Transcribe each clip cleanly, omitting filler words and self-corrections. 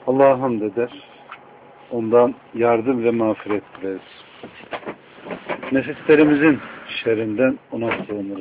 Allah'a hamd eder. Ondan yardım ve mağfiret dileriz. Nefislerimizin şerrinden ona sığınırız.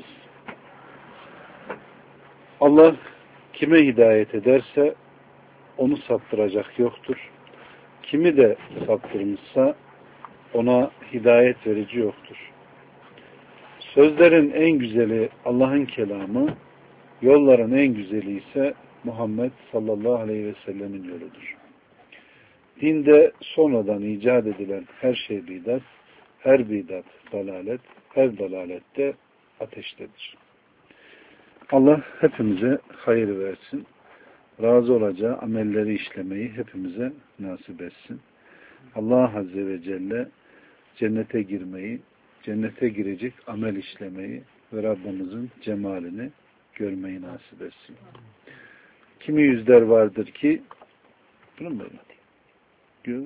Allah kime hidayet ederse onu saptıracak yoktur. Kimi de saptırmışsa ona hidayet verici yoktur. Sözlerin en güzeli Allah'ın kelamı, yolların en güzeli ise Muhammed sallallahu aleyhi ve sellemin yoludur. Dinde sonradan icat edilen her şey bidat, her bidat dalalet, her dalalette ateştedir. Allah hepimize hayır versin. Razı olacağı amelleri işlemeyi hepimize nasip etsin. Allah Azze ve Celle cennete girmeyi, cennete girecek amel işlemeyi ve Rabbimizin cemalini görmeyi nasip etsin. Kimi yüzler vardır ki bunu mu böyle?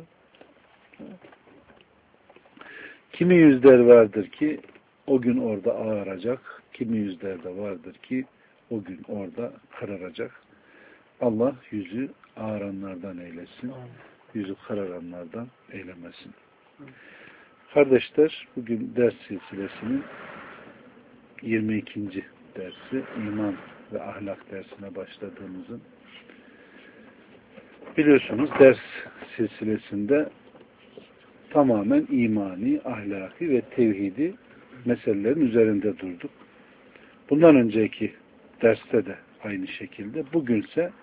Kimi yüzler vardır ki o gün orada ağaracak, kimi yüzler de vardır ki o gün orada kararacak. Allah yüzü ağaranlardan eylesin, yüzü kararanlardan eylemesin. Kardeşler, bugün ders silsilesinin 22. dersi, iman ve ahlak dersine başladığımızın, biliyorsunuz ders silsilesinde tamamen imani, ahlaki ve tevhidi meselelerin üzerinde durduk. Bundan önceki derste de aynı şekilde. Bugünse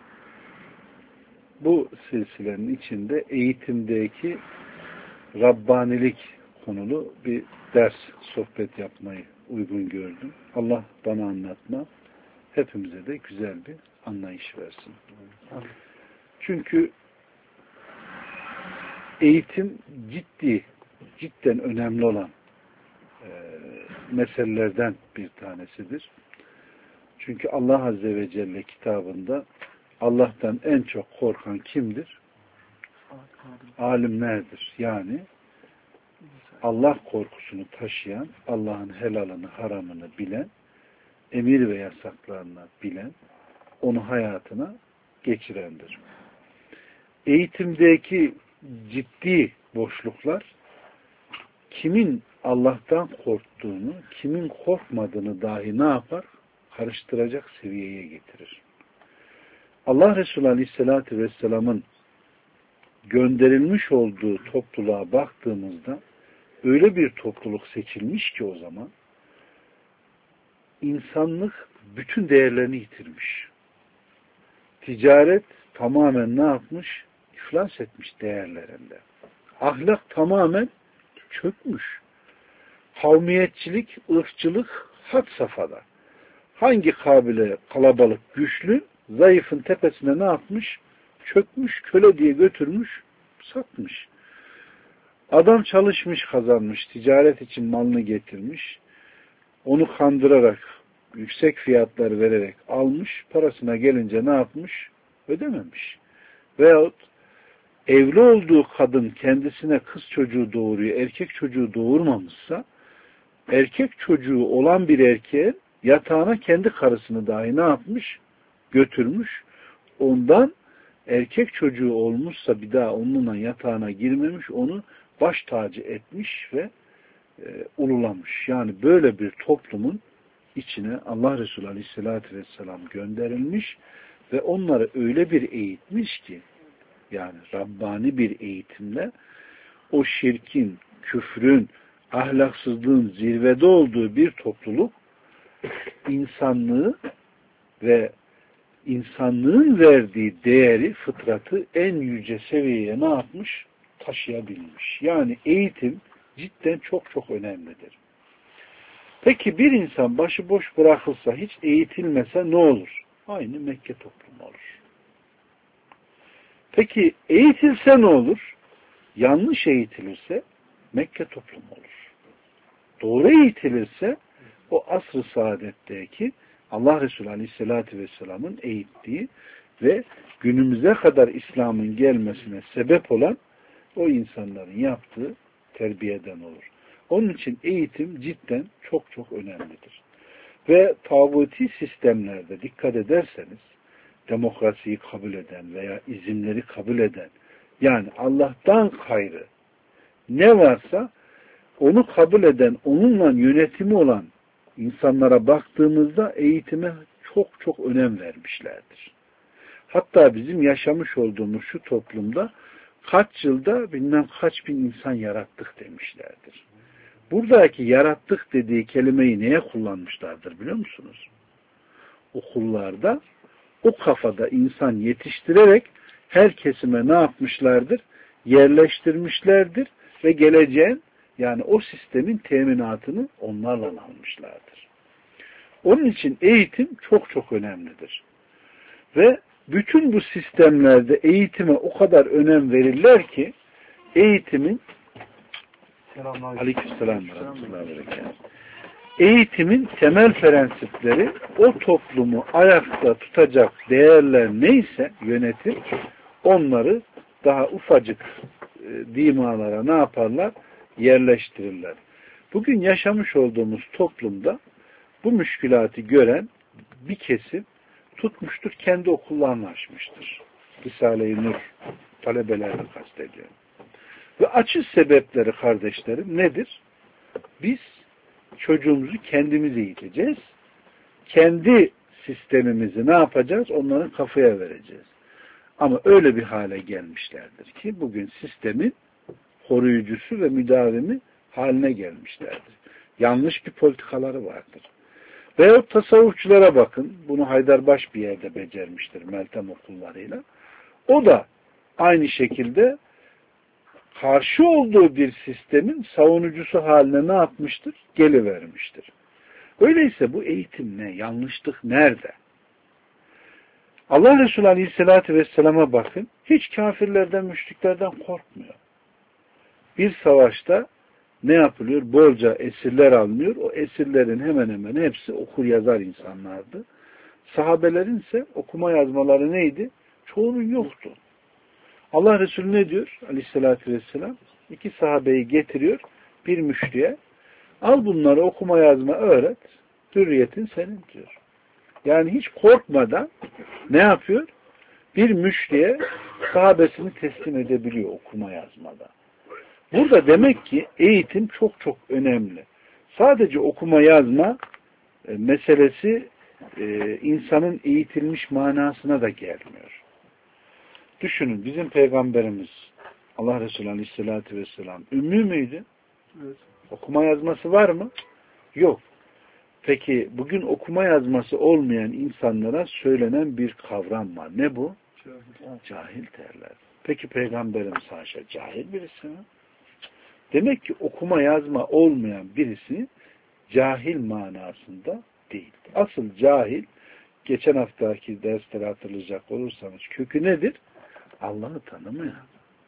bu silsilenin içinde eğitimdeki Rabbanilik konulu bir ders, sohbet yapmayı uygun gördüm. Allah bana anlatma, hepimize de güzel bir anlayış versin. Çünkü eğitim cidden önemli olan meselelerden bir tanesidir. Çünkü Allah Azze ve Celle kitabında Allah'tan en çok korkan kimdir? Alimlerdir. Yani Allah korkusunu taşıyan, Allah'ın helalını, haramını bilen, emir ve yasaklarını bilen, onu hayatına geçirendir. Eğitimdeki ciddi boşluklar kimin Allah'tan korktuğunu, kimin korkmadığını dahi ne yapar? Karıştıracak seviyeye getirir. Allah Resulü Aleyhisselatü Vesselam'ın gönderilmiş olduğu topluluğa baktığımızda öyle bir topluluk seçilmiş ki o zaman insanlık bütün değerlerini yitirmiş. Ticaret tamamen ne yapmış? İflas etmiş değerlerinde. Ahlak tamamen çökmüş. Kavmiyetçilik, ırkçılık had safhada. Hangi kabile kalabalık, güçlü, zayıfın tepesine ne yapmış? Çökmüş, köle diye götürmüş, satmış. Adam çalışmış, kazanmış, ticaret için malını getirmiş, onu kandırarak, yüksek fiyatlar vererek almış, parasına gelince ne yapmış? Ödememiş. Veyahut evli olduğu kadın kendisine kız çocuğu doğuruyor, erkek çocuğu doğurmamışsa, erkek çocuğu olan bir erkeğin yatağına kendi karısını dahi ne yapmış? Götürmüş. Ondan erkek çocuğu olmuşsa bir daha onunla yatağına girmemiş, onu baş tacı etmiş ve ululamış. Yani böyle bir toplumun içine Allah Resulü Aleyhisselatü Vesselam gönderilmiş ve onları öyle bir eğitmiş ki, yani Rabbani bir eğitimle o şirkin, küfrün, ahlaksızlığın zirvede olduğu bir topluluk insanlığı ve insanlığın verdiği değeri, fıtratı en yüce seviyeye ne yapmış? Taşıyabilmiş. Yani eğitim cidden çok çok önemlidir. Peki bir insan başıboş bırakılsa, hiç eğitilmese ne olur? Aynı Mekke toplumu olur. Peki eğitilse ne olur? Yanlış eğitilirse Mekke toplumu olur. Doğru eğitilirse o asr-ı saadetteki Allah Resulü Aleyhisselatü Vesselam'ın eğittiği ve günümüze kadar İslam'ın gelmesine sebep olan o insanların yaptığı terbiyeden olur. Onun için eğitim cidden çok çok önemlidir. Ve tağuti sistemlerde dikkat ederseniz demokrasiyi kabul eden veya izinleri kabul eden, yani Allah'tan gayrı ne varsa onu kabul eden, onunla yönetimi olan insanlara baktığımızda eğitime çok çok önem vermişlerdir. Hatta bizim yaşamış olduğumuz şu toplumda kaç yılda bilmem kaç bin insan yarattık demişlerdir. Buradaki yarattık dediği kelimeyi neye kullanmışlardır biliyor musunuz? Okullarda o kafada insan yetiştirerek her kesime ne yapmışlardır? Yerleştirmişlerdir ve geleceğin, yani o sistemin teminatını onlarla almışlardır. Onun için eğitim çok çok önemlidir. Ve bütün bu sistemlerde eğitime o kadar önem verirler ki eğitimin Aleykümselam ve rahmetullahi ve berekatuhu. Eğitimin temel prensipleri o toplumu ayakta tutacak değerler neyse yönetim, onları daha ufacık dimalara ne yaparlar? Yerleştirirler. Bugün yaşamış olduğumuz toplumda bu müşkülatı gören bir kesim tutmuştur, kendi okullarını açmıştır. Risale-i Nur talebelerini kastediyorum. Ve açış sebepleri kardeşlerim nedir? Biz çocuğumuzu kendimiz eğiteceğiz. Kendi sistemimizi ne yapacağız? Onların kafaya vereceğiz. Ama öyle bir hale gelmişlerdir ki bugün sistemin koruyucusu ve müdavimi haline gelmişlerdir. Yanlış bir politikaları vardır. Veyahut tasavvufçulara bakın. Bunu Haydarbaş bir yerde becermiştir Meltem okullarıyla. O da aynı şekilde karşı olduğu bir sistemin savunucusu haline ne yapmıştır? Gelivermiştir. Öyleyse bu eğitim ne? Yanlışlık nerede? Allah Resulü Aleyhisselatü Vesselam'a bakın. Hiç kafirlerden, müşriklerden korkmuyor. Bir savaşta ne yapılıyor? Bolca esirler alınıyor. O esirlerin hemen hemen hepsi okur yazar insanlardı. Sahabelerin ise okuma yazmaları neydi? Çoğunun yoktu. Allah Resulü ne diyor? Aleyhissalatü vesselam. 2 sahabeyi getiriyor. Bir müşriye. Al bunları okuma yazma öğret. Hürriyetin senin diyor. Yani hiç korkmadan ne yapıyor? Bir müşriye sahabesini teslim edebiliyor okuma yazmada. Burada demek ki eğitim çok çok önemli. Sadece okuma yazma meselesi insanın eğitilmiş manasına da gelmiyor. Düşünün bizim peygamberimiz Allah Resulü Aleyhisselatü Vesselam ümmü müydü? Evet. Okuma yazması var mı? Yok. Peki bugün okuma yazması olmayan insanlara söylenen bir kavram var. Ne bu? Cahil derler. Peki peygamberimiz haşa cahil birisi mi? Demek ki okuma yazma olmayan birisi cahil manasında değil. Asıl cahil, geçen haftaki dersleri hatırlayacak olursanız kökü nedir? Allah'ı tanımayan.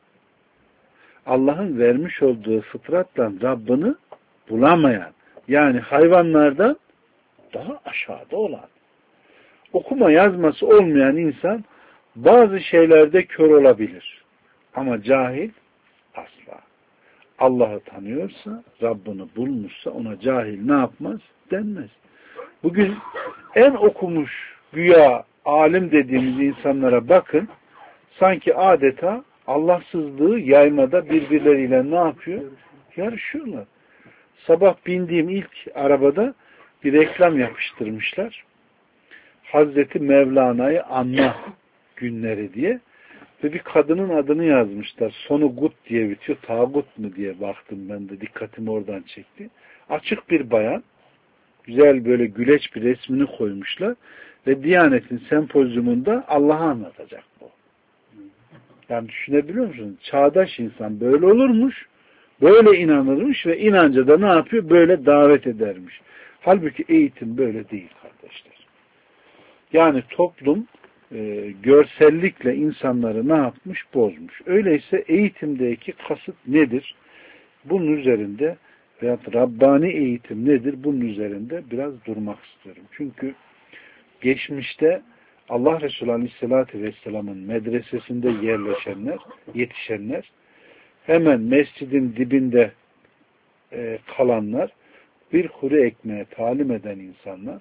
Allah'ın vermiş olduğu fıtratla Rabbini bulamayan. Yani hayvanlardan daha aşağıda olan. Okuma yazması olmayan insan bazı şeylerde kör olabilir. Ama cahil asla. Allah'ı tanıyorsa, Rabbini bulmuşsa ona cahil ne yapmaz? Denmez. Bugün en okumuş güya alim dediğimiz insanlara bakın, sanki adeta Allahsızlığı yaymada birbirleriyle ne yapıyor? Yarışıyorlar. Sabah bindiğim ilk arabada bir reklam yapıştırmışlar. Hazreti Mevlana'yı anma günleri diye. Ve bir kadının adını yazmışlar. Sonu gut diye bitiyor. Tağut mu diye baktım ben de. Dikkatimi oradan çekti. Açık bir bayan. Güzel böyle güleç bir resmini koymuşlar. Ve Diyanet'in sempozyumunda Allah'ı anlatacak bu. Yani düşünebiliyor musunuz? Çağdaş insan böyle olurmuş. Böyle inanırmış ve inanca da ne yapıyor? Böyle davet edermiş. Halbuki eğitim böyle değil kardeşler. Yani toplum görsellikle insanları ne yapmış? Bozmuş. Öyleyse eğitimdeki kasıt nedir? Bunun üzerinde veyahut Rabbani eğitim nedir? Bunun üzerinde biraz durmak istiyorum. Çünkü geçmişte Allah Resulü Aleyhisselatü Vesselam'ın medresesinde yerleşenler, yetişenler, hemen mescidin dibinde kalanlar, bir kuru ekmeğe talim eden insanlar,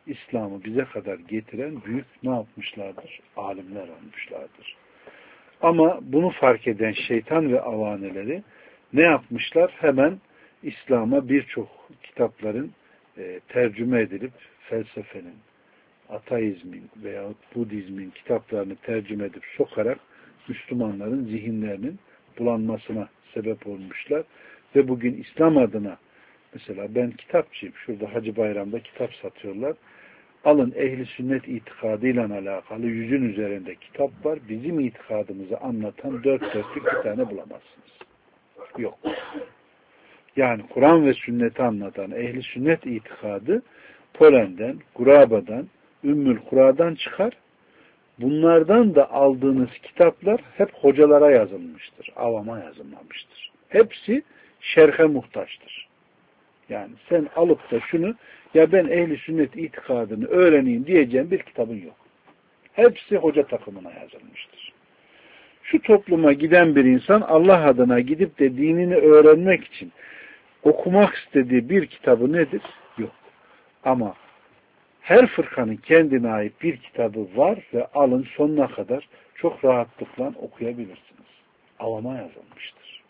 İslam'ı bize kadar getiren büyük ne yapmışlardır? Alimler olmuşlardır. Ama bunu fark eden şeytan ve avaneleri ne yapmışlar? Hemen İslam'a birçok kitapların tercüme edilip felsefenin, ateizmin veya Budizmin kitaplarını tercüme edip sokarak Müslümanların zihinlerinin bulanmasına sebep olmuşlar. Ve bugün İslam adına mesela ben kitapçıyım. Şurada Hacı Bayram'da kitap satıyorlar. Alın ehli sünnet itikadıyla alakalı 100'ün üzerinde kitap var. Bizim itikadımızı anlatan 4 dörtlük bir tane bulamazsınız. Yok. Yani Kur'an ve sünneti anlatan ehli sünnet itikadı Polen'den, Guraba'dan, Ümmül Kura'dan çıkar. Bunlardan da aldığınız kitaplar hep hocalara yazılmıştır. Avama yazılmamıştır. Hepsi şerhe muhtaçtır. Yani sen alıp da şunu ya ben ehli sünnet itikadını öğreneyim diyeceğim bir kitabın yok. Hepsi hoca takımına yazılmıştır. Şu topluma giden bir insan Allah adına gidip de dinini öğrenmek için okumak istediği bir kitabı nedir? Yok. Ama her fırkanın kendine ait bir kitabı var ve alın sonuna kadar çok rahatlıkla okuyabilirsiniz. Avama yazılmıştır.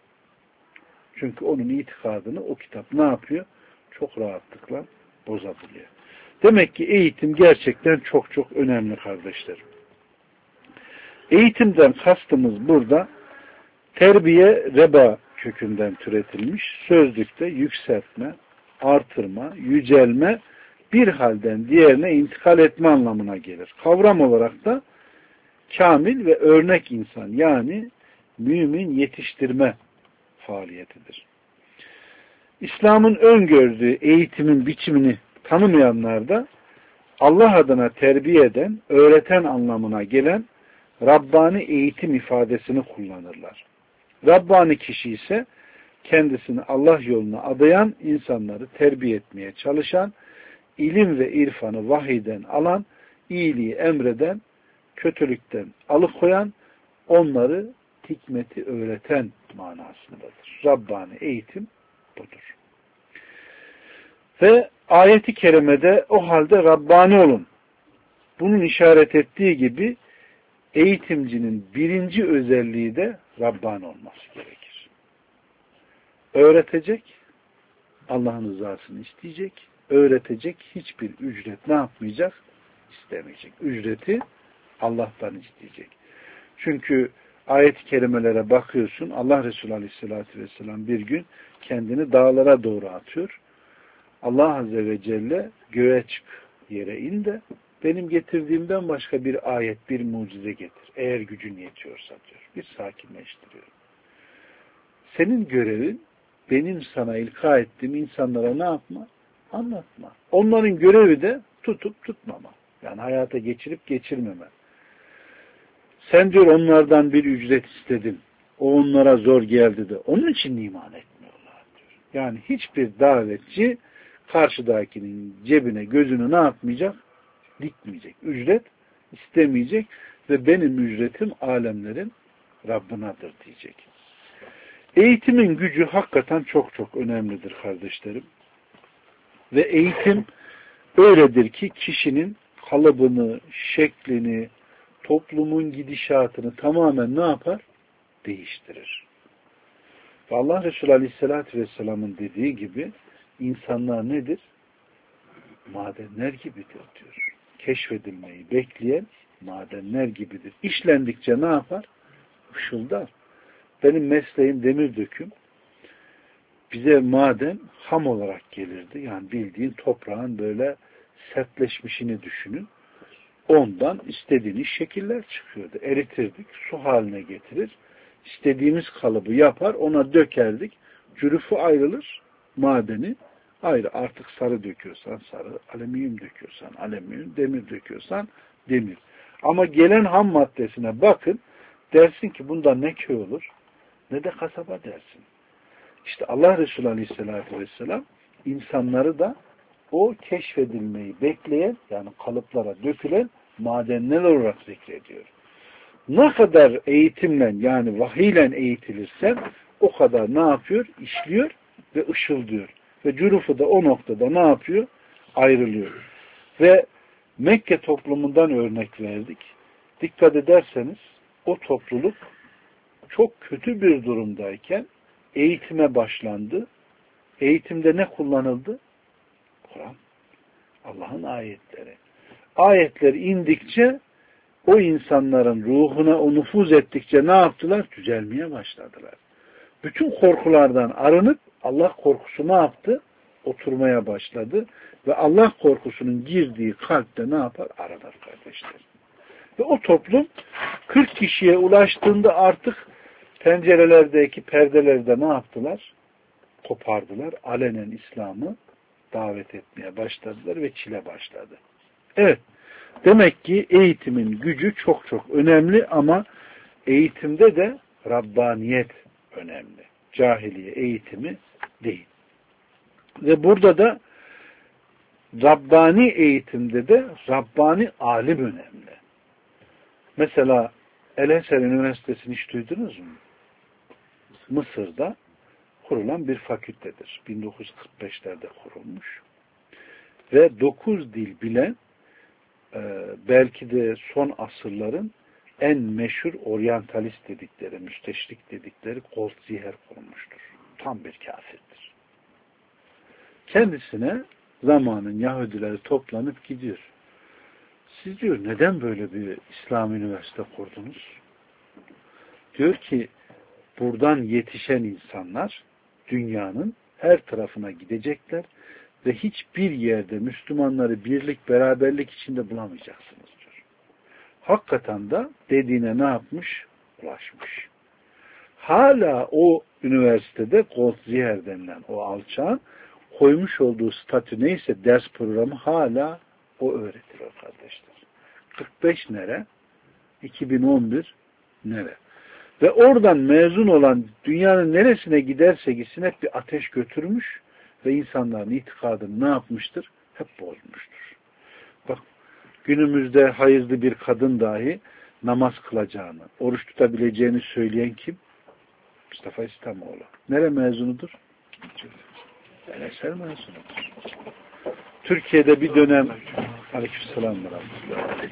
Çünkü onun itikadını o kitap ne yapıyor? Çok rahatlıkla bozabiliyor. Demek ki eğitim gerçekten çok çok önemli kardeşlerim. Eğitimden kastımız burada terbiye reba kökünden türetilmiş, sözlükte yükseltme, artırma, yücelme, bir halden diğerine intikal etme anlamına gelir. Kavram olarak da kamil ve örnek insan yani mümin yetiştirme faaliyetidir. İslam'ın öngördüğü eğitimin biçimini tanımayanlar da Allah adına terbiye eden, öğreten anlamına gelen Rabbani eğitim ifadesini kullanırlar. Rabbani kişi ise kendisini Allah yoluna adayan, insanları terbiye etmeye çalışan, ilim ve irfanı vahiyden alan, iyiliği emreden, kötülükten alıkoyan, onları hikmeti öğreten manasındadır. Rabbani eğitim budur. Ve ayeti kerimede o halde Rabbani olun. Bunun işaret ettiği gibi eğitimcinin birinci özelliği de Rabbani olması gerekir. Öğretecek, Allah'ın rızasını isteyecek, öğretecek, hiçbir ücret ne yapmayacak? İstemeyecek. Ücreti Allah'tan isteyecek. Çünkü ayet-i kerimelere bakıyorsun, Allah Resulü Aleyhisselatü Vesselam bir gün kendini dağlara doğru atıyor. Allah Azze ve Celle göğe çık, yere in de benim getirdiğimden başka bir ayet, bir mucize getir. Eğer gücün yetiyorsa diyor. Bir sakinleştiriyor. Senin görevin benim sana ilka ettiğim insanlara ne yapma? Anlatma. Onların görevi de tutup tutmama. Yani hayata geçirip geçirmeme. Sen diyor onlardan bir ücret istedin. O onlara zor geldi de. Onun için iman etmiyorlar diyor. Yani hiçbir davetçi karşıdakinin cebine gözünü ne yapmayacak? Dikmeyecek. Ücret istemeyecek ve benim ücretim alemlerin Rabbinadır diyecek. Eğitimin gücü hakikaten çok çok önemlidir kardeşlerim. Ve eğitim öyledir ki kişinin kalıbını, şeklini, toplumun gidişatını tamamen ne yapar? Değiştirir. Ve Allah Resulü Aleyhisselatü Vesselam'ın dediği gibi insanlar nedir? Madenler gibidir diyor. Keşfedilmeyi bekleyen madenler gibidir. İşlendikçe ne yapar? Işıldar. Benim mesleğim demir döküm. Bize maden ham olarak gelirdi. Yani bildiğin toprağın böyle sertleşmişini düşünün. Ondan istediğiniz şekiller çıkıyordu. Eritirdik, su haline getirir. İstediğimiz kalıbı yapar, ona dökerdik. Cürüfü ayrılır, madeni ayrı. Artık sarı döküyorsan sarı, alüminyum döküyorsan alüminyum, demir döküyorsan demir. Ama gelen ham maddesine bakın, dersin ki bunda ne köy olur, ne de kasaba dersin. İşte Allah Resulü Aleyhisselatü Vesselam insanları da o keşfedilmeyi bekleyen, yani kalıplara dökülen madenler olarak zikrediyor. Ne kadar eğitimle, yani vahiyle eğitilirsen o kadar ne yapıyor? İşliyor ve ışıldıyor. Ve cürufu da o noktada ne yapıyor? Ayrılıyor. Ve Mekke toplumundan örnek verdik. Dikkat ederseniz o topluluk çok kötü bir durumdayken eğitime başlandı. Eğitimde ne kullanıldı? Kur'an. Allah'ın ayetleri. Ayetler indikçe o insanların ruhuna o nüfuz ettikçe ne yaptılar? Düzelmeye başladılar. Bütün korkulardan arınıp Allah korkusu ne yaptı? Oturmaya başladı. Ve Allah korkusunun girdiği kalpte ne yapar? Aranır kardeşler. Ve o toplum 40 kişiye ulaştığında artık pencerelerdeki perdelerde ne yaptılar? Kopardılar. Alenen İslam'ı davet etmeye başladılar ve çile başladı. Evet. Demek ki eğitimin gücü çok çok önemli ama eğitimde de Rabbaniyet önemli. Cahiliye eğitimi değil. Ve burada da Rabbani eğitimde de Rabbani alim önemli. Mesela El-Eser Üniversitesi'ni hiç duydunuz mu? Mısır'da kurulan bir fakültedir. 1945'lerde kurulmuş. Ve 9 dil bilen belki de son asırların en meşhur oryantalist dedikleri, müsteşrik dedikleri Goldziher kurmuştur. Tam bir kafirdir. Kendisine zamanın Yahudileri toplanıp gidiyor. Siz diyor neden böyle bir İslam üniversite kurdunuz? Diyor ki buradan yetişen insanlar dünyanın her tarafına gidecekler ve hiçbir yerde Müslümanları birlik, beraberlik içinde bulamayacaksınız diyor. Hakikaten de dediğine ne yapmış? Ulaşmış. Hala o üniversitede Goldziher denilen o alçağın koymuş olduğu statü neyse ders programı hala o öğretiliyor kardeşler. 45 nere? 2011 nere? Ve oradan mezun olan dünyanın neresine giderse gitsin hep bir ateş götürmüş ve insanların itikadını ne yapmıştır? Hep bozmuştur. Bak günümüzde hayızlı bir kadın dahi namaz kılacağını, oruç tutabileceğini söyleyen kim? Mustafa İslamoğlu. Nere mezunudur? El-Eser mezunudur. Türkiye'de bir dönem Aleykümselam ve Rahmetullah.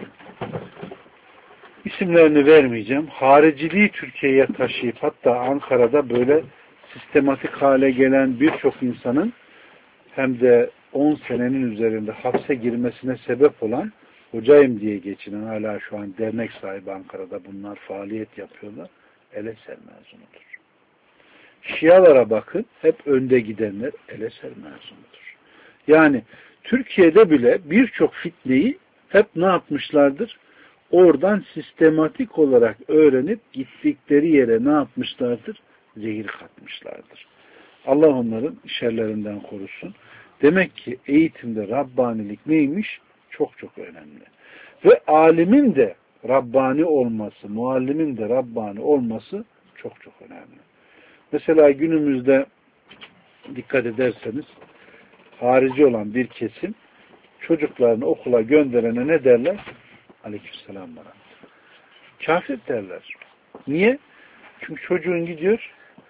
İsimlerini vermeyeceğim. Hariciliği Türkiye'ye taşıyıp hatta Ankara'da böyle sistematik hale gelen birçok insanın hem de 10 senenin üzerinde hapse girmesine sebep olan hocayım diye geçinen hala şu an dernek sahibi Ankara'da bunlar faaliyet yapıyorlar. El-Eser mezunudur. Şialara bakın hep önde gidenler El-Eser mezunudur. Yani Türkiye'de bile birçok fitneyi hep ne yapmışlardır? Oradan sistematik olarak öğrenip gittikleri yere ne yapmışlardır? Zehir katmışlardır. Allah onların şerlerinden korusun. Demek ki eğitimde Rabbanilik neymiş? Çok çok önemli. Ve alimin de Rabbani olması, muallimin de Rabbani olması çok çok önemli. Mesela günümüzde dikkat ederseniz harici olan bir kesim çocuklarını okula gönderene ne derler? Aleykümselam bana. Kafir derler. Niye? Çünkü çocuğun gidiyor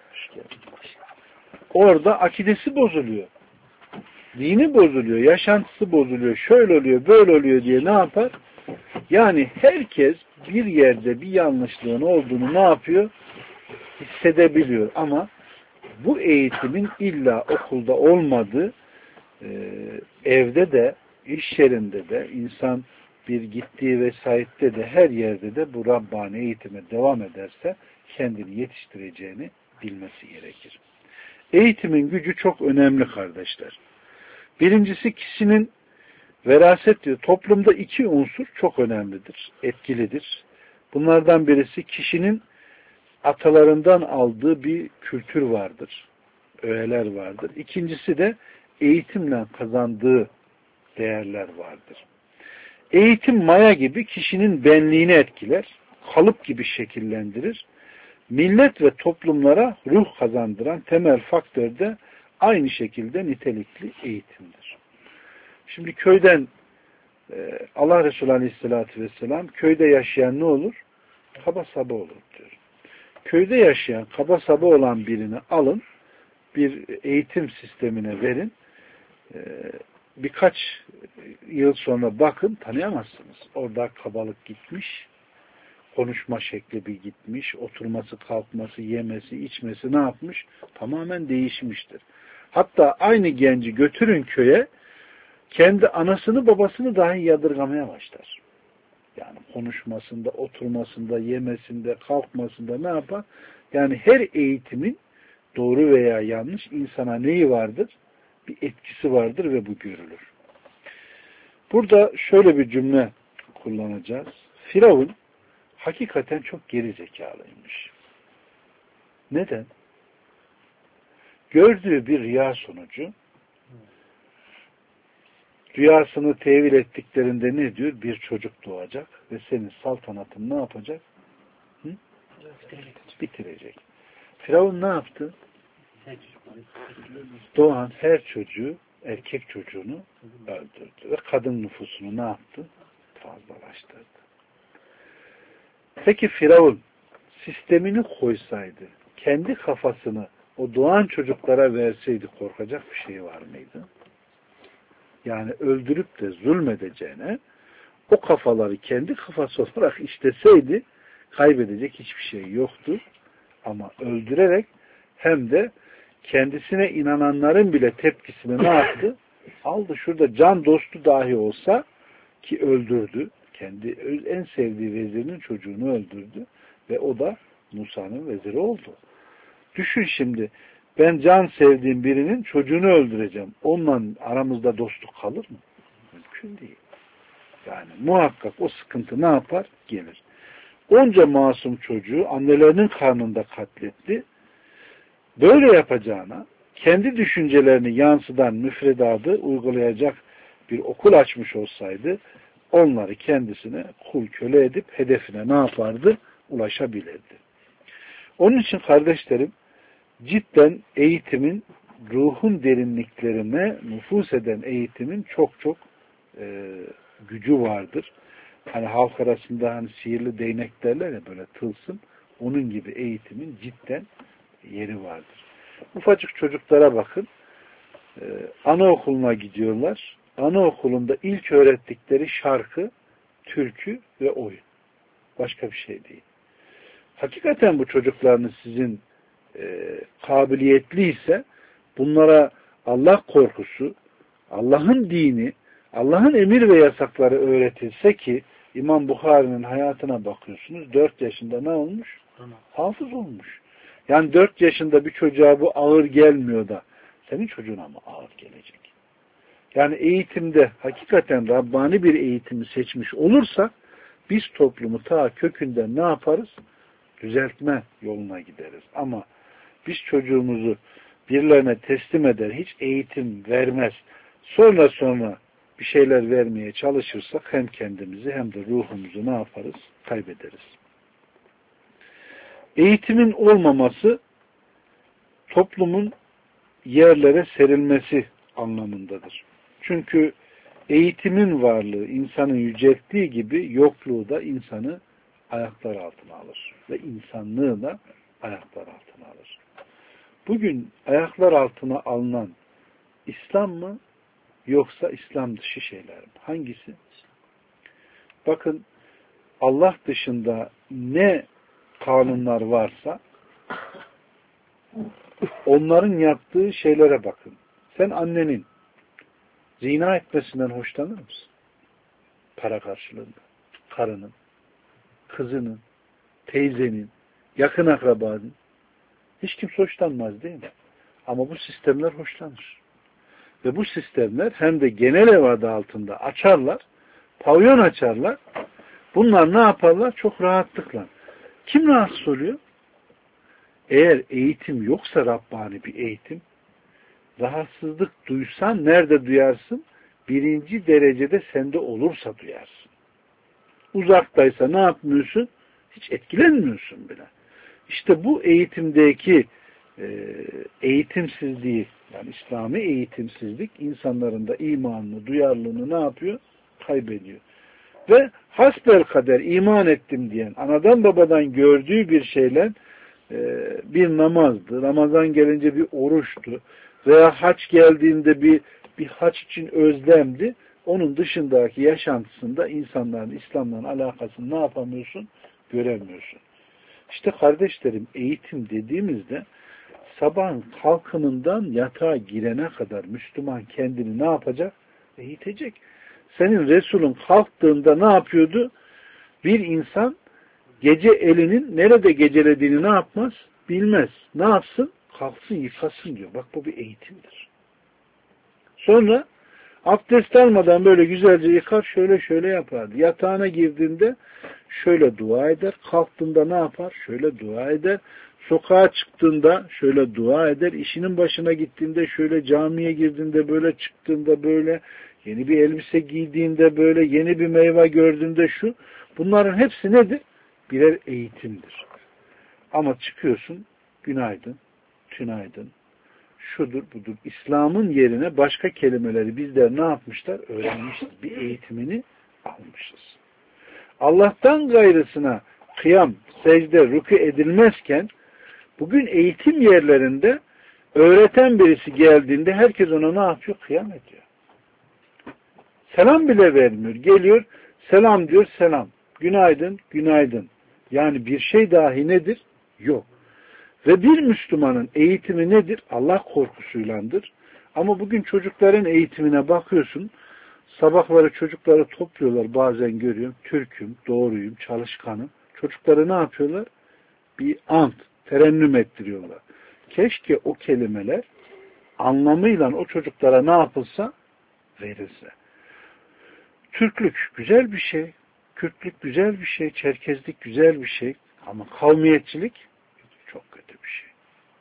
orada akidesi bozuluyor. Dini bozuluyor. Yaşantısı bozuluyor. Şöyle oluyor, böyle oluyor diye ne yapar? Yani herkes bir yerde bir yanlışlığın olduğunu ne yapıyor? Hissedebiliyor. Ama bu eğitimin illa okulda olmadığı evde de, iş yerinde de, insan bir gittiği vesayette de her yerde de bu Rabbani eğitime devam ederse kendini yetiştireceğini bilmesi gerekir. Eğitimin gücü çok önemli kardeşler. Birincisi kişinin veraset diyor. Toplumda iki unsur çok önemlidir, etkilidir. Bunlardan birisi kişinin atalarından aldığı bir kültür vardır. Öğeler vardır. İkincisi de eğitimle kazandığı değerler vardır. Eğitim maya gibi kişinin benliğini etkiler, kalıp gibi şekillendirir. Millet ve toplumlara ruh kazandıran temel faktör de aynı şekilde nitelikli eğitimdir. Şimdi köyden Allah Resulü Aleyhisselatü Vesselam köyde yaşayan ne olur? Kaba saba olur diyor. Köyde yaşayan kaba saba olan birini alın, bir eğitim sistemine verin. birkaç yıl sonra bakın tanıyamazsınız. Orada kabalık gitmiş, konuşma şekli bir gitmiş, oturması, kalkması, yemesi, içmesi ne yapmış? Tamamen değişmiştir. Hatta aynı genci götürün köye, kendi anasını babasını dahi yadırgamaya başlar. Yani konuşmasında, oturmasında, yemesinde, kalkmasında ne yapar? Yani her eğitimin doğru veya yanlış insana neyi vardır? Bir etkisi vardır ve bu görülür. Burada şöyle bir cümle kullanacağız. Firavun hakikaten çok geri zekalıymış. Neden? Gördüğü bir rüya sonucu rüyasını tevil ettiklerinde ne diyor? Bir çocuk doğacak ve senin saltanatın ne yapacak? Hı? Bitirecek. Firavun ne yaptı? Doğan her çocuğu, erkek çocuğunu öldürdü ve kadın nüfusunu ne yaptı? Fazlalaştırdı. Peki Firavun sistemini koysaydı, kendi kafasını o doğan çocuklara verseydi korkacak bir şey var mıydı? Yani öldürüp de zulmedeceğine o kafaları kendi kafası olarak işleseydi kaybedecek hiçbir şey yoktu. Ama öldürerek hem de kendisine inananların bile tepkisini ne yaptı? Aldı. Şurada can dostu dahi olsa ki öldürdü. Kendi en sevdiği vezirinin çocuğunu öldürdü. Ve o da Musa'nın veziri oldu. Düşün şimdi, ben can sevdiğim birinin çocuğunu öldüreceğim. Onunla aramızda dostluk kalır mı? Mümkün değil. Yani muhakkak o sıkıntı ne yapar? Gelir. Onca masum çocuğu annelerinin karnında katletti. Böyle yapacağına kendi düşüncelerini yansıdan müfredatı uygulayacak bir okul açmış olsaydı onları kendisine kul köle edip hedefine ne yapardı? Ulaşabilirdi. Onun için kardeşlerim cidden eğitimin ruhun derinliklerine nüfuz eden eğitimin çok çok gücü vardır. Hani halk arasında hani sihirli değnek derler ya böyle tılsım, onun gibi eğitimin cidden yeri vardır. Ufacık çocuklara bakın, anaokuluna gidiyorlar. Anaokulunda ilk öğrettikleri şarkı, türkü ve oyun. Başka bir şey değil. Hakikaten bu çocuklarınız sizin kabiliyetliyse bunlara Allah korkusu, Allah'ın dini, Allah'ın emir ve yasakları öğretilse ki İmam Bukhari'nin hayatına bakıyorsunuz 4 yaşında ne olmuş? Hafız olmuş. Yani 4 yaşında bir çocuğa bu ağır gelmiyor da senin çocuğuna mı ağır gelecek? Yani eğitimde hakikaten Rabbani bir eğitimi seçmiş olursak biz toplumu ta kökünden ne yaparız? Düzeltme yoluna gideriz. Ama biz çocuğumuzu birilerine teslim eder, hiç eğitim vermez, sonra bir şeyler vermeye çalışırsak hem kendimizi hem de ruhumuzu ne yaparız? Kaybederiz. Eğitimin olmaması toplumun yerlere serilmesi anlamındadır. Çünkü eğitimin varlığı insanı yücelttiği gibi yokluğu da insanı ayaklar altına alır. Ve insanlığı da ayaklar altına alır. Bugün ayaklar altına alınan İslam mı yoksa İslam dışı şeyler mi? Hangisi? Bakın Allah dışında ne kanunlar varsa onların yaptığı şeylere bakın. Sen annenin zina etmesinden hoşlanır mısın? Para karşılığında. Karının, kızının, teyzenin, yakın akrabanın. Hiç kimse hoşlanmaz değil mi? Ama bu sistemler hoşlanır. Ve bu sistemler hem de genel ev adı altında açarlar, pavyon açarlar. Bunlar ne yaparlar? Çok rahatlıkla. Kim rahatsız oluyor? Eğer eğitim yoksa Rabbani bir eğitim, rahatsızlık duysan nerede duyarsın? Birinci derecede sende olursa duyarsın. Uzaktaysa ne yapmıyorsun? Hiç etkilenmiyorsun bile. İşte bu eğitimdeki eğitimsizliği, yani İslami eğitimsizlik insanların da imanını, duyarlılığını ne yapıyor? Kaybediyor. Ve hasbelkader iman ettim diyen, anadan babadan gördüğü bir şeyle bir namazdı, Ramazan gelince bir oruçtu veya haç geldiğinde bir bir haç için özlemdi. Onun dışındaki yaşantısında insanların İslam'la alakasını ne yapamıyorsun? Göremiyorsun. İşte kardeşlerim, eğitim dediğimizde sabahın kalkımından yatağa girene kadar Müslüman kendini ne yapacak? Eğitecek. Senin Resulün kalktığında ne yapıyordu? Bir insan gece elinin nerede gecelediğini ne yapmaz? Bilmez. Ne yapsın? Kalksın yıkasın diyor. Bak bu bir eğitimdir. Sonra abdest almadan böyle güzelce yıkar, şöyle şöyle yapardı. Yatağına girdiğinde şöyle dua eder. Kalktığında ne yapar? Şöyle dua eder. Sokağa çıktığında şöyle dua eder. İşinin başına gittiğinde şöyle, camiye girdiğinde böyle, çıktığında böyle, yeni bir elbise giydiğinde böyle, yeni bir meyve gördüğünde şu. Bunların hepsi nedir? Birer eğitimdir. Ama çıkıyorsun, günaydın, tünaydın, şudur budur. İslam'ın yerine başka kelimeleri bizler ne yapmışlar? Öğrenmişiz. Bir eğitimini almışız. Allah'tan gayrısına kıyam, secde, rükû edilmezken bugün eğitim yerlerinde öğreten birisi geldiğinde herkes ona ne yapıyor? Kıyam ediyor. Selam bile vermiyor. Geliyor, selam diyor, selam. Günaydın, günaydın. Yani bir şey dahi nedir? Yok. Ve bir Müslümanın eğitimi nedir? Allah korkusuylandır. Ama bugün çocukların eğitimine bakıyorsun, sabahları çocukları topluyorlar, bazen görüyorum, Türk'üm, doğruyum, çalışkanım. Çocukları ne yapıyorlar? Bir ant, terennüm ettiriyorlar. Keşke o kelimeler anlamıyla o çocuklara ne yapılsa? Verilse. Türklük güzel bir şey, Kürtlük güzel bir şey, Çerkezlik güzel bir şey ama kavmiyetçilik çok kötü bir şey.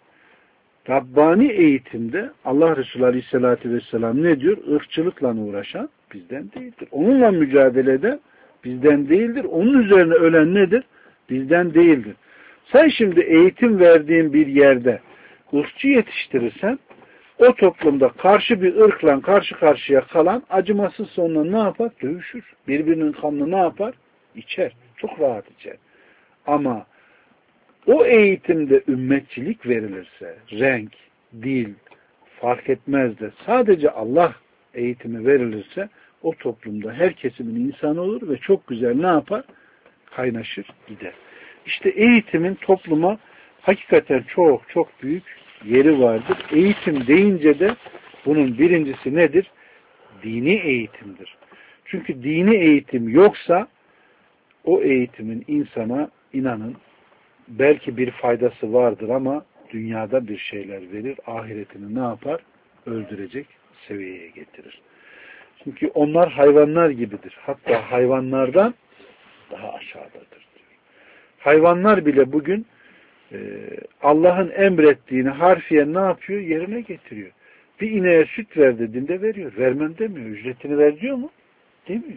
Rabbani eğitimde Allah Resulü Aleyhisselatü Vesselam ne diyor? Irkçılıkla uğraşan bizden değildir. Onunla mücadele eden bizden değildir. Onun üzerine ölen nedir? Bizden değildir. Sen şimdi eğitim verdiğin bir yerde ırkçı yetiştirirsen o toplumda karşı bir ırkla karşı karşıya kalan acımasız sonuna ne yapar? Dövüşür. Birbirinin kanını ne yapar? İçer. Çok rahat içer. Ama o eğitimde ümmetçilik verilirse, renk, dil fark etmez de sadece Allah eğitimi verilirse o toplumda her kesimin insanı olur ve çok güzel ne yapar? Kaynaşır, gider. İşte eğitimin topluma hakikaten çok çok büyük yeri vardır. Eğitim deyince de bunun birincisi nedir? Dini eğitimdir. Çünkü dini eğitim yoksa o eğitimin insana inanın belki bir faydası vardır ama dünyada bir şeyler verir, ahiretini ne yapar? Öldürecek seviyeye getirir. Çünkü onlar hayvanlar gibidir. Hatta hayvanlardan daha aşağıdadır diyor. Hayvanlar bile bugün Allah'ın emrettiğini harfiyen ne yapıyor? Yerine getiriyor. Bir ineğe süt ver dediğinde veriyor. Vermem demiyor. Ücretini ver diyor mu? Demiyor.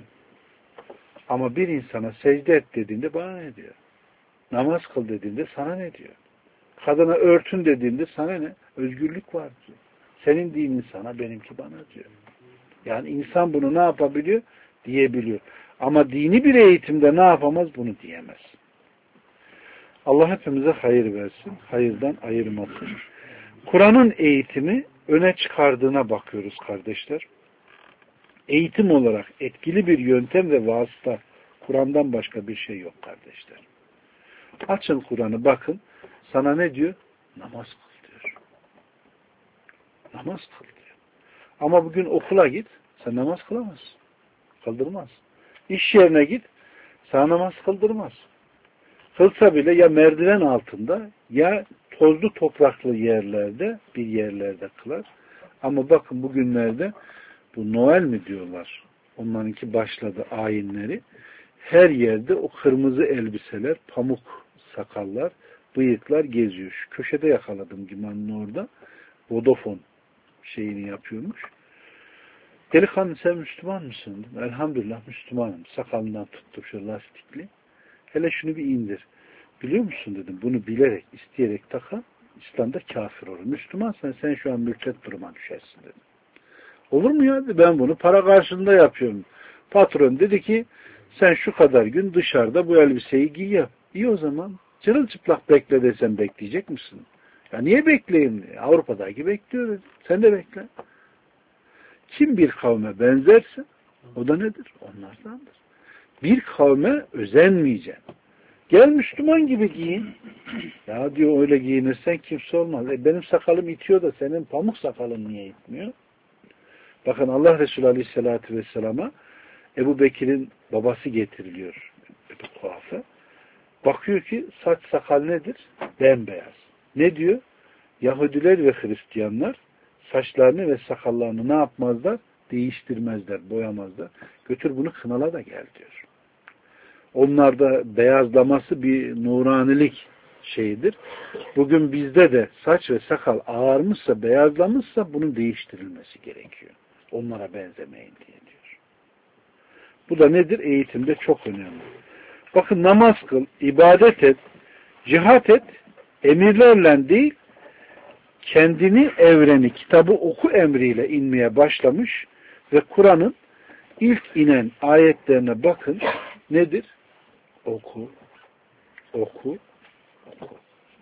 Ama bir insana secde et dediğinde bana ne diyor? Namaz kıl dediğinde sana ne diyor? Kadına örtün dediğinde sana ne? Özgürlük var diyor. Senin dinin sana, benimki bana diyor. Yani insan bunu ne yapabiliyor? Diyebiliyor. Ama dini bir eğitimde ne yapamaz? Bunu diyemez. Allah hepimize hayır versin. Hayırdan ayırmasın. Kur'an'ın eğitimi öne çıkardığına bakıyoruz kardeşler. Eğitim olarak etkili bir yöntem ve vasıta Kur'an'dan başka bir şey yok kardeşler. Açın Kur'an'ı bakın. Sana ne diyor? Namaz kıl diyor. Namaz kıl diyor. Ama bugün okula git. Sen namaz kılamazsın. Kıldırmaz. İş yerine git. Sana namaz kıldırmaz. Kılsa bile ya merdiven altında ya tozlu topraklı yerlerde bir yerlerde kılar. Ama bakın bugünlerde bu Noel mi diyorlar? Onlarınki başladı ayinleri. Her yerde o kırmızı elbiseler, pamuk sakallar, bıyıklar geziyor. Şu köşede yakaladım Giman'ın orada. Vodafone şeyini yapıyormuş. Delikanlı sen Müslüman mısın? Elhamdülillah Müslümanım. Sakalından tuttum şu lastikli. Hele şunu bir indir. Biliyor musun dedim. Bunu bilerek, isteyerek takan İslam'da kafir olur. Müslümansan sen şu an mürtet duruma düşersin dedim. Olur mu ya? Ben bunu para karşılığında yapıyorum. Patron dedi ki sen şu kadar gün dışarıda bu elbiseyi giy yap. İyi o zaman. Çırılçıplak bekle desem bekleyecek misin? Ya niye bekleyeyim? Avrupa'daki bekliyor. Sen de bekle. Kim bir kavme benzerse o da nedir? Onlardandır. Bir kavme özenmeyeceksin. Gel Müslüman gibi giyin. Ya diyor öyle giyinirsen kimse olmaz. Benim sakalım itiyor da senin pamuk sakalın niye itmiyor? Bakın Allah Resulü Aleyhisselatü Vesselam'a Ebu Bekir'in babası getiriliyor. Ebu Kuhafe. Bakıyor ki saç sakal nedir? Bembeyaz. Ne diyor? Yahudiler ve Hristiyanlar saçlarını ve sakallarını ne yapmazlar? Değiştirmezler, boyamazlar. Götür bunu kınala da gel diyor. Onlarda beyazlaması bir nuranilik şeyidir. Bugün bizde de saç ve sakal ağarmışsa, beyazlamışsa bunun değiştirilmesi gerekiyor. Onlara benzemeyin diye diyor. Bu da nedir? Eğitimde çok önemli. Bakın namaz kıl, ibadet et, cihat et, emirlerle değil, kendini evreni, kitabı oku emriyle inmeye başlamış ve Kur'an'ın ilk inen ayetlerine bakın. Nedir? Oku, oku, oku.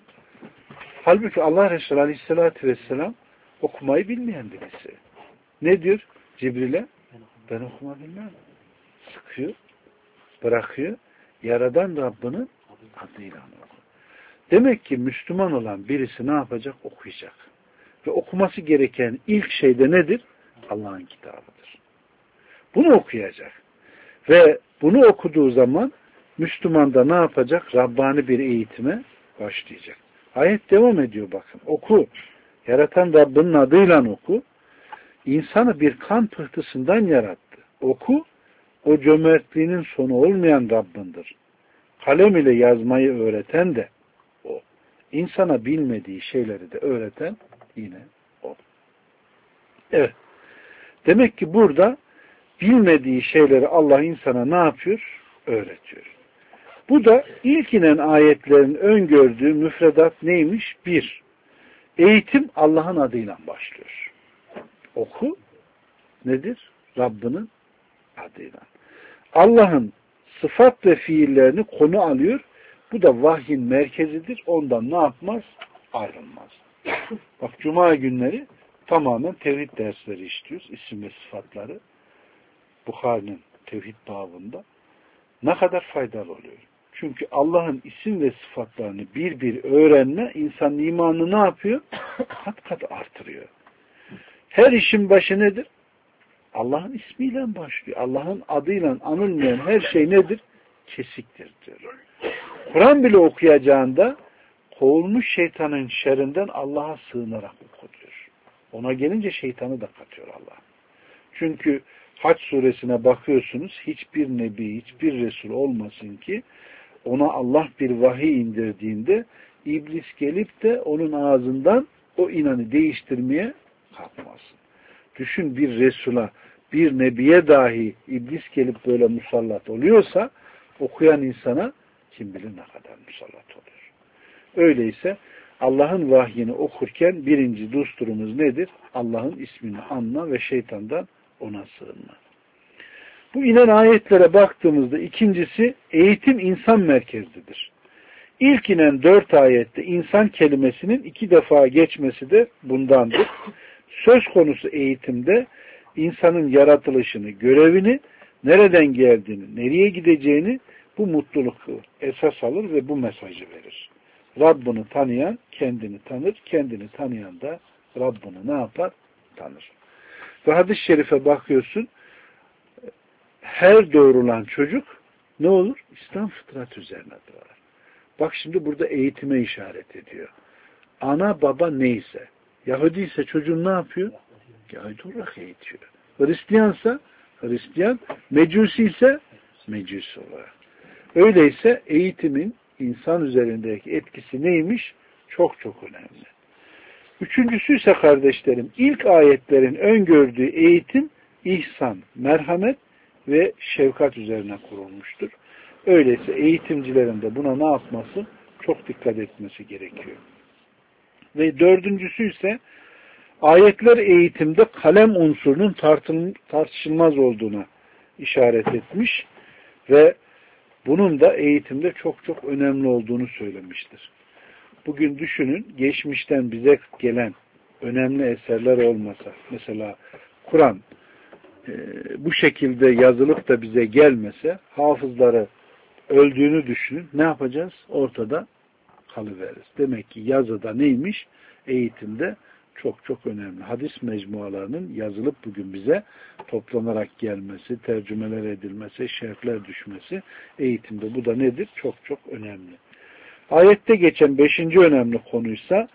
Halbuki Allah Resulü Aleyhisselatü Vesselam okumayı bilmeyen birisi. Ne diyor Cibril'e? Ben okuma bilmem. Sıkıyor, bırakıyor. Yaradan Rabbinin adıyla oku. Demek ki Müslüman olan birisi ne yapacak? Okuyacak. Ve okuması gereken ilk şey de nedir? Allah'ın kitabıdır. Bunu okuyacak. Ve bunu okuduğu zaman Müslüman da ne yapacak? Rabbani bir eğitime başlayacak. Ayet devam ediyor bakın. Oku. Yaratan Rabbinin adıyla oku. İnsanı bir kan pıhtısından yarattı. Oku. O cömertliğinin sonu olmayan Rabbindir. Kalem ile yazmayı öğreten de o. İnsana bilmediği şeyleri de öğreten yine o. Evet. Demek ki burada bilmediği şeyleri Allah insana ne yapıyor? Öğretiyor. Bu da ilk inen ayetlerin öngördüğü müfredat neymiş? Bir, eğitim Allah'ın adıyla başlıyor. Oku nedir? Rabbinin adıyla. Allah'ın sıfat ve fiillerini konu alıyor. Bu da vahyin merkezidir. Ondan ne yapmaz? Ayrılmaz. Bak Cuma günleri tamamen tevhid dersleri işliyoruz. İsim ve sıfatları. Bukhari'nin tevhid babında. Ne kadar faydalı oluyor. Çünkü Allah'ın isim ve sıfatlarını bir bir öğrenme insanın imanını ne yapıyor? Kat kat artırıyor. Her işin başı nedir? Allah'ın ismiyle başlıyor. Allah'ın adıyla anılmayan her şey nedir? Kesiktir diyor. Kur'an bile okuyacağında kovulmuş şeytanın şerrinden Allah'a sığınarak oku diyor. Ona gelince şeytanı da katıyor Allah. Çünkü Hac suresine bakıyorsunuz, hiçbir nebi, hiçbir resul olmasın ki ona Allah bir vahiy indirdiğinde iblis gelip de onun ağzından o inanı değiştirmeye kalkmasın. Düşün, bir resula, bir nebiye dahi iblis gelip böyle musallat oluyorsa okuyan insana kim bilir ne kadar musallat oluyor. Öyleyse Allah'ın vahyini okurken birinci dusturumuz nedir? Allah'ın ismini anma ve şeytandan ona sığınma. Bu inen ayetlere baktığımızda ikincisi eğitim insan merkezlidir. İlk inen 4 ayette insan kelimesinin 2 defa geçmesi de bundandır. Söz konusu eğitimde insanın yaratılışını, görevini, nereden geldiğini, nereye gideceğini, bu mutluluğu esas alır ve bu mesajı verir. Rabbini tanıyan kendini tanır, kendini tanıyan da Rabbini ne yapar? Tanır. Ve hadis-i şerife bakıyorsun, her doğrulan çocuk ne olur? İslam fıtrat üzerine doğar. Bak şimdi burada eğitime işaret ediyor. Ana baba neyse, Yahudi ise çocuğun ne yapıyor? Yahudi olarak eğitiyor. Hristiyansa Hristiyan, Mecusi ise Mecusi olarak. Öyleyse eğitimin insan üzerindeki etkisi neymiş? Çok çok önemli. Üçüncüsü ise kardeşlerim, ilk ayetlerin öngördüğü eğitim, ihsan, merhamet ve şefkat üzerine kurulmuştur. Öyleyse eğitimcilerin de buna ne yapması? Çok dikkat etmesi gerekiyor. Ve dördüncüsü ise ayetler eğitimde kalem unsurunun tartışılmaz olduğuna işaret etmiş ve bunun da eğitimde çok çok önemli olduğunu söylemiştir. Bugün düşünün, geçmişten bize gelen önemli eserler olmasa, mesela Kur'an bu şekilde yazılıp da bize gelmese, hafızları öldüğünü düşünün, ne yapacağız? Ortada kalıveririz. Demek ki yazıda neymiş? Eğitimde çok çok önemli. Hadis mecmualarının yazılıp bugün bize toplanarak gelmesi, tercümeler edilmesi, şerhler düşmesi eğitimde. Bu da nedir? Çok çok önemli. Ayette geçen 5. önemli konuysa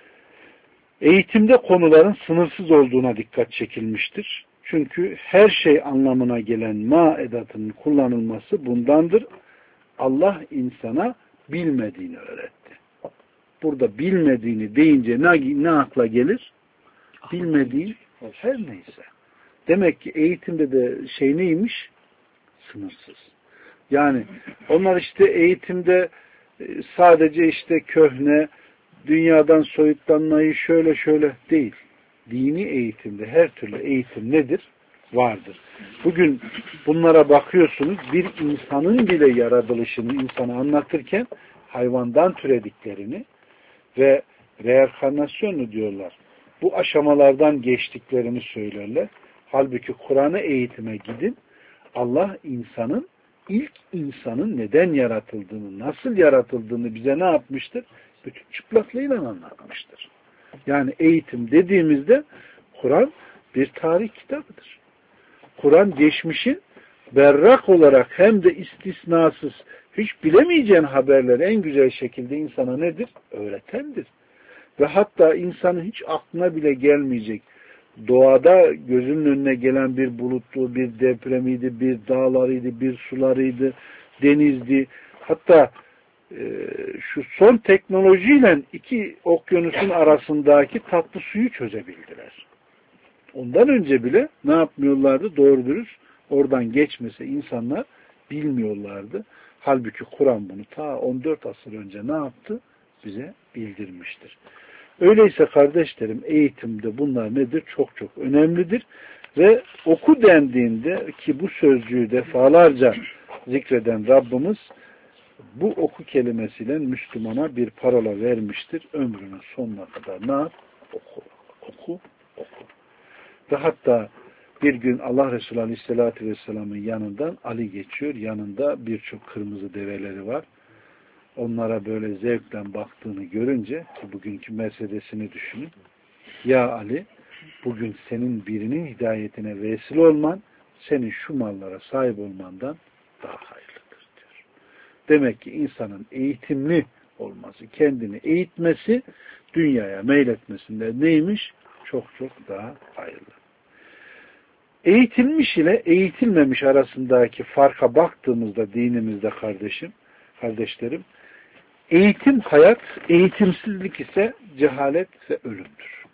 eğitimde konuların sınırsız olduğuna dikkat çekilmiştir. Çünkü her şey anlamına gelen ma edatının kullanılması bundandır. Allah insana bilmediğini öğretti. Burada bilmediğini deyince ne akla gelir? Bilmediği her neyse. Demek ki eğitimde de şey neymiş? Sınırsız. Yani onlar işte eğitimde sadece işte köhne, dünyadan soyutlanmayı şöyle şöyle değil. Dini eğitimde her türlü eğitim nedir? Vardır. Bugün bunlara bakıyorsunuz, bir insanın bile yaratılışını insana anlatırken hayvandan türediklerini ve reenkarnasyonu diyorlar. Bu aşamalardan geçtiklerini söylerler. Halbuki Kur'an'ı eğitime gidin. Allah ilk insanın neden yaratıldığını, nasıl yaratıldığını bize ne yapmıştır? Bütün çıplaklığıyla anlatmıştır. Yani eğitim dediğimizde Kur'an bir tarih kitabıdır. Kur'an geçmişin berrak olarak hem de istisnasız hiç bilemeyeceğin haberleri en güzel şekilde insana nedir? Öğretendir. Ve hatta insanın hiç aklına bile gelmeyecek doğada gözünün önüne gelen bir bulutlu, bir depremiydi, bir dağlarıydı, bir sularıydı, denizdi. Hatta şu son teknolojiyle iki okyanusun arasındaki tatlı suyu çözebildiler. Ondan önce bile ne yapmıyorlardı? Doğru dürüst oradan geçmese insanlar bilmiyorlardı. Halbuki Kur'an bunu ta 14 asır önce ne yaptı? Bize bildirmiştir. Öyleyse kardeşlerim eğitimde bunlar nedir? Çok çok önemlidir. Ve oku dendiğinde ki bu sözcüğü defalarca zikreden Rabbimiz bu oku kelimesiyle Müslümana bir parola vermiştir. Ömrünün sonuna kadar ne yap? Oku, oku, oku. Ve hatta bir gün Allah Resulü Aleyhisselatü Vesselam'ın yanından Ali geçiyor. Yanında birçok kırmızı develeri var. Onlara böyle zevkle baktığını görünce ki bugünkü Mercedes'ini düşünün. Ya Ali, bugün senin birinin hidayetine vesile olman, senin şu mallara sahip olmandan daha hayırlıdır diyor. Demek ki insanın eğitimli olması, kendini eğitmesi, dünyaya meyletmesinde neymiş? Çok çok daha hayırlı. Eğitilmiş ile eğitilmemiş arasındaki farka baktığımızda dinimizde kardeşlerim, eğitim hayat, eğitimsizlik ise cehalet ve ölümdür.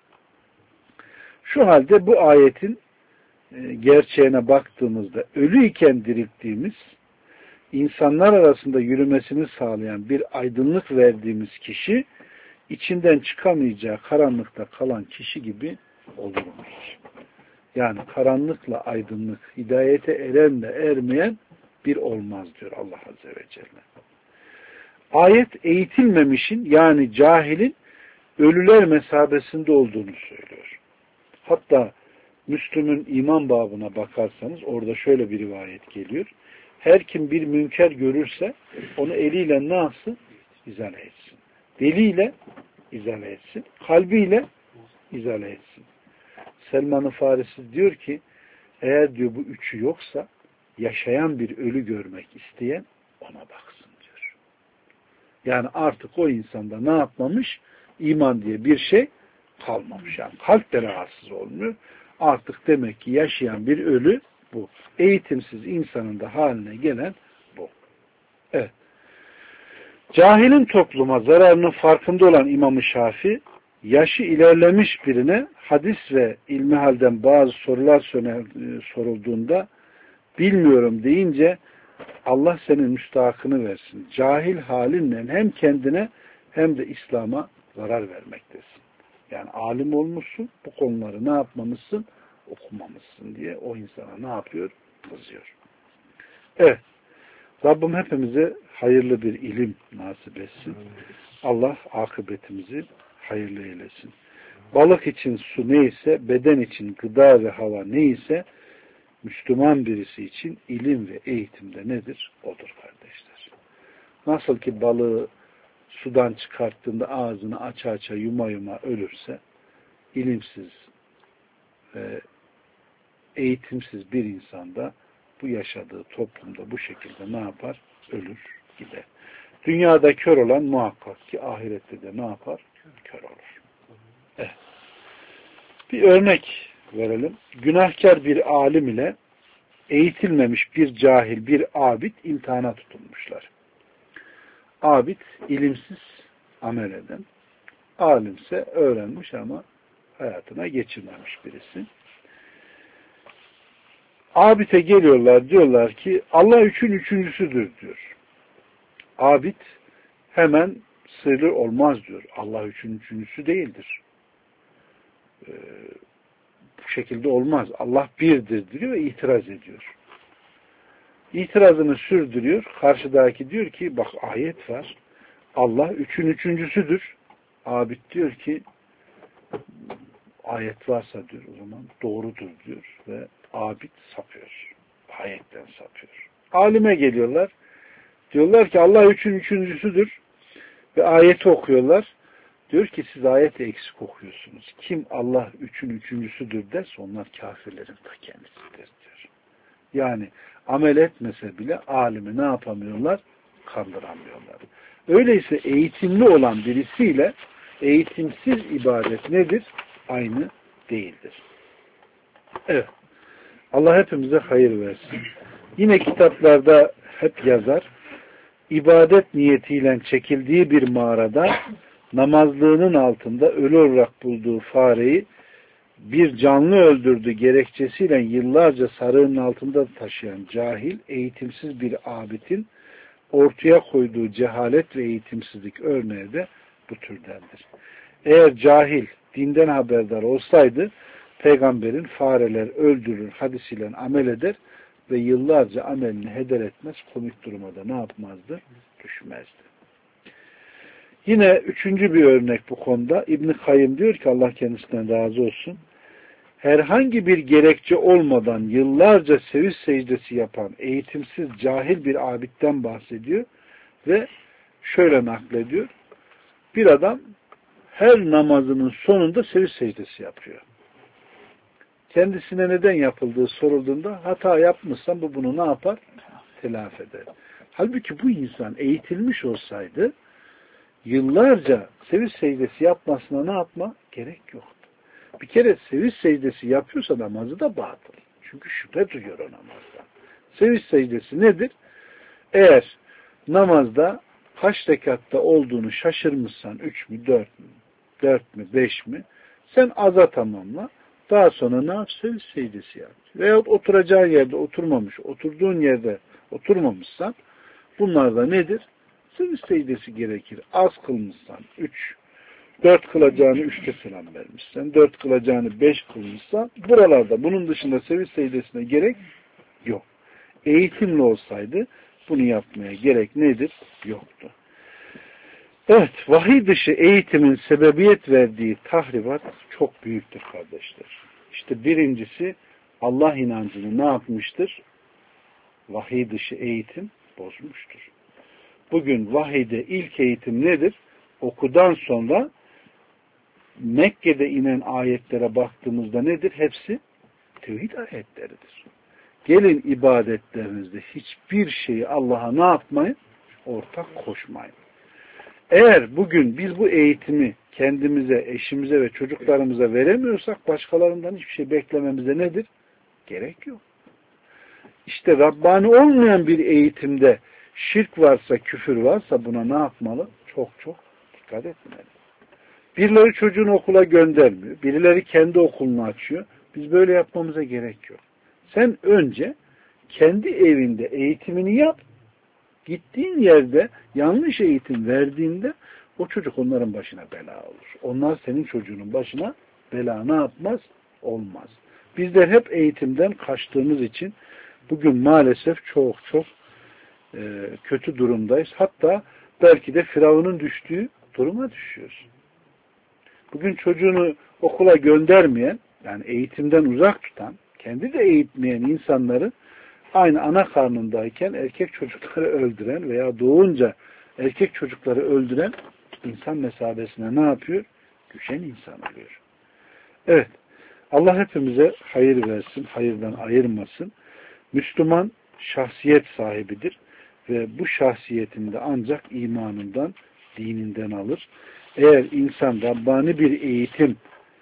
Şu halde bu ayetin gerçeğine baktığımızda ölüyken dirilttiğimiz, insanlar arasında yürümesini sağlayan bir aydınlık verdiğimiz kişi, içinden çıkamayacağı karanlıkta kalan kişi gibi olurmuş. Yani karanlıkla aydınlık, hidayete erenle ermeyen bir olmaz diyor Allah Azze ve Celle. Ayet eğitilmemişin yani cahilin ölüler mesabesinde olduğunu söylüyor. Hatta Müslüm'ün iman babına bakarsanız orada şöyle bir rivayet geliyor. Her kim bir münker görürse onu eliyle ne yapsın? İzale etsin. Diliyle izale etsin. Kalbiyle izale etsin. Selman-ı Farisi diyor ki eğer diyor bu üçü yoksa yaşayan bir ölü görmek isteyen ona baksın diyor. Yani artık o insanda ne yapmamış? İman diye bir şey kalmamış. Yani kalp de rahatsız olmuyor. Artık demek ki yaşayan bir ölü bu. Eğitimsiz insanın da haline gelen bu. Evet. Cahilin topluma zararının farkında olan İmam-ı Şafii, yaşı ilerlemiş birine hadis ve ilmihalden bazı sorular sorulduğunda bilmiyorum deyince Allah senin müstahakını versin. Cahil halinle hem kendine hem de İslam'a zarar vermektesin. Yani alim olmuşsun, bu konuları ne yapmamışsın? Okumamışsın diye o insana ne yapıyor? Kızıyor. Evet. Rabbim hepimize hayırlı bir ilim nasip etsin. Allah akıbetimizi hayırlı eylesin. Balık için su neyse, beden için gıda ve hava neyse, Müslüman birisi için ilim ve eğitimde nedir? Odur kardeşler. Nasıl ki balığı sudan çıkarttığında ağzını aça aça yuma yuma ölürse, ilimsiz ve eğitimsiz bir insanda bu yaşadığı toplumda bu şekilde ne yapar? Ölür gider. Dünyada kör olan muhakkak ki ahirette de ne yapar? Kör olur. Evet. Bir örnek verelim. Günahkar bir alim ile eğitilmemiş bir cahil, bir abid imtihana tutulmuşlar. Abid ilimsiz amel eden, alimse öğrenmiş ama hayatına geçirmemiş birisi. Abid'e geliyorlar, diyorlar ki Allah üçün üçüncüsüdür diyor. Abid hemen sırrı olmaz diyor. Allah üçün üçüncüsü değildir. Bu şekilde olmaz. Allah birdir diyor ve itiraz ediyor. İtirazını sürdürüyor. Karşıdaki diyor ki bak ayet var. Allah üçün üçüncüsüdür. Abid diyor ki ayet varsa diyor o zaman doğrudur diyor ve abid sapıyor. Ayetten sapıyor. Alime geliyorlar. Diyorlar ki Allah üçün üçüncüsüdür ve ayeti okuyorlar. Diyor ki siz ayeti eksik okuyorsunuz. Kim Allah üçün üçüncüsüdür derse onlar kafirlerin ta kendisidir diyor. Yani amel etmese bile alimi ne yapamıyorlar? Kandıramıyorlar. Öyleyse eğitimli olan birisiyle eğitimsiz ibadet nedir? Aynı değildir. Evet. Allah hepimize hayır versin. Yine kitaplarda hep yazar. İbadet niyetiyle çekildiği bir mağarada namazlığının altında ölü olarak bulduğu fareyi bir canlı öldürdü gerekçesiyle yıllarca sarığının altında taşıyan cahil, eğitimsiz bir abidin ortaya koyduğu cehalet ve eğitimsizlik örneği de bu türdendir. Eğer cahil dinden haberdar olsaydı peygamberin fareler öldürür hadisiyle amel eder ve yıllarca amelini heder etmez, komik duruma da ne yapmazdı? Düşmezdi. Yine üçüncü bir örnek bu konuda. İbn-i Kayyım diyor ki Allah kendisinden razı olsun. Herhangi bir gerekçe olmadan yıllarca seviş secdesi yapan eğitimsiz cahil bir abidden bahsediyor ve şöyle naklediyor. Bir adam her namazının sonunda seviş secdesi yapıyor. Kendisine neden yapıldığı sorulduğunda hata yapmışsan bu bunu ne yapar? Telafi eder. Halbuki bu insan eğitilmiş olsaydı yıllarca seviş secdesi yapmasına ne yapma? Gerek yoktu. Bir kere seviş secdesi yapıyorsa namazı da batıl. Çünkü şüphe duyuyor o namazda. Seviş secdesi nedir? Eğer namazda kaç rekatta olduğunu şaşırmışsan 3 mü 4 mü 5 mi sen aza tamamla. Daha sonra ne yap? Seviş secdesi yap. Veyahut oturacağın yerde oturmamış, oturduğun yerde oturmamışsan bunlar da nedir? Seviş secdesi gerekir. Az kılmışsan 4 kılacağını 3'te selam vermişsen, 4 kılacağını 5 kılmışsan buralarda bunun dışında seviş secdesine gerek yok. Eğitimli olsaydı bunu yapmaya gerek nedir? Yoktu. Evet, vahiy dışı eğitimin sebebiyet verdiği tahribat çok büyüktür kardeşler. İşte birincisi Allah inancını ne yapmıştır? Vahiy dışı eğitim bozmuştur. Bugün vahiyde ilk eğitim nedir? Okudan sonra Mekke'de inen ayetlere baktığımızda nedir? Hepsi tevhid ayetleridir. Gelin ibadetlerinizde hiçbir şeyi Allah'a ne yapmayın? Ortak koşmayın. Eğer bugün biz bu eğitimi kendimize, eşimize ve çocuklarımıza veremiyorsak başkalarından hiçbir şey beklememize nedir? Gerek yok. İşte Rabbani olmayan bir eğitimde şirk varsa, küfür varsa buna ne yapmalı? Çok çok dikkat etmeli. Birileri çocuğunu okula göndermiyor. Birileri kendi okulunu açıyor. Biz böyle yapmamıza gerek yok. Sen önce kendi evinde eğitimini yap. Gittiğin yerde yanlış eğitim verdiğinde o çocuk onların başına bela olur. Onlar senin çocuğunun başına bela ne yapmaz? Olmaz. Bizler hep eğitimden kaçtığımız için bugün maalesef çok kötü durumdayız. Hatta belki de Firavun'un düştüğü duruma düşüyoruz. Bugün çocuğunu okula göndermeyen, yani eğitimden uzak tutan, kendi de eğitmeyen insanları aynı ana karnındayken erkek çocukları öldüren veya doğunca erkek çocukları öldüren insan mesabesine ne yapıyor? Düşen insan oluyor. Evet. Allah hepimize hayır versin, hayırdan ayırmasın. Müslüman şahsiyet sahibidir ve bu şahsiyetinde ancak imanından, dininden alır. Eğer insan Rabbani bir eğitim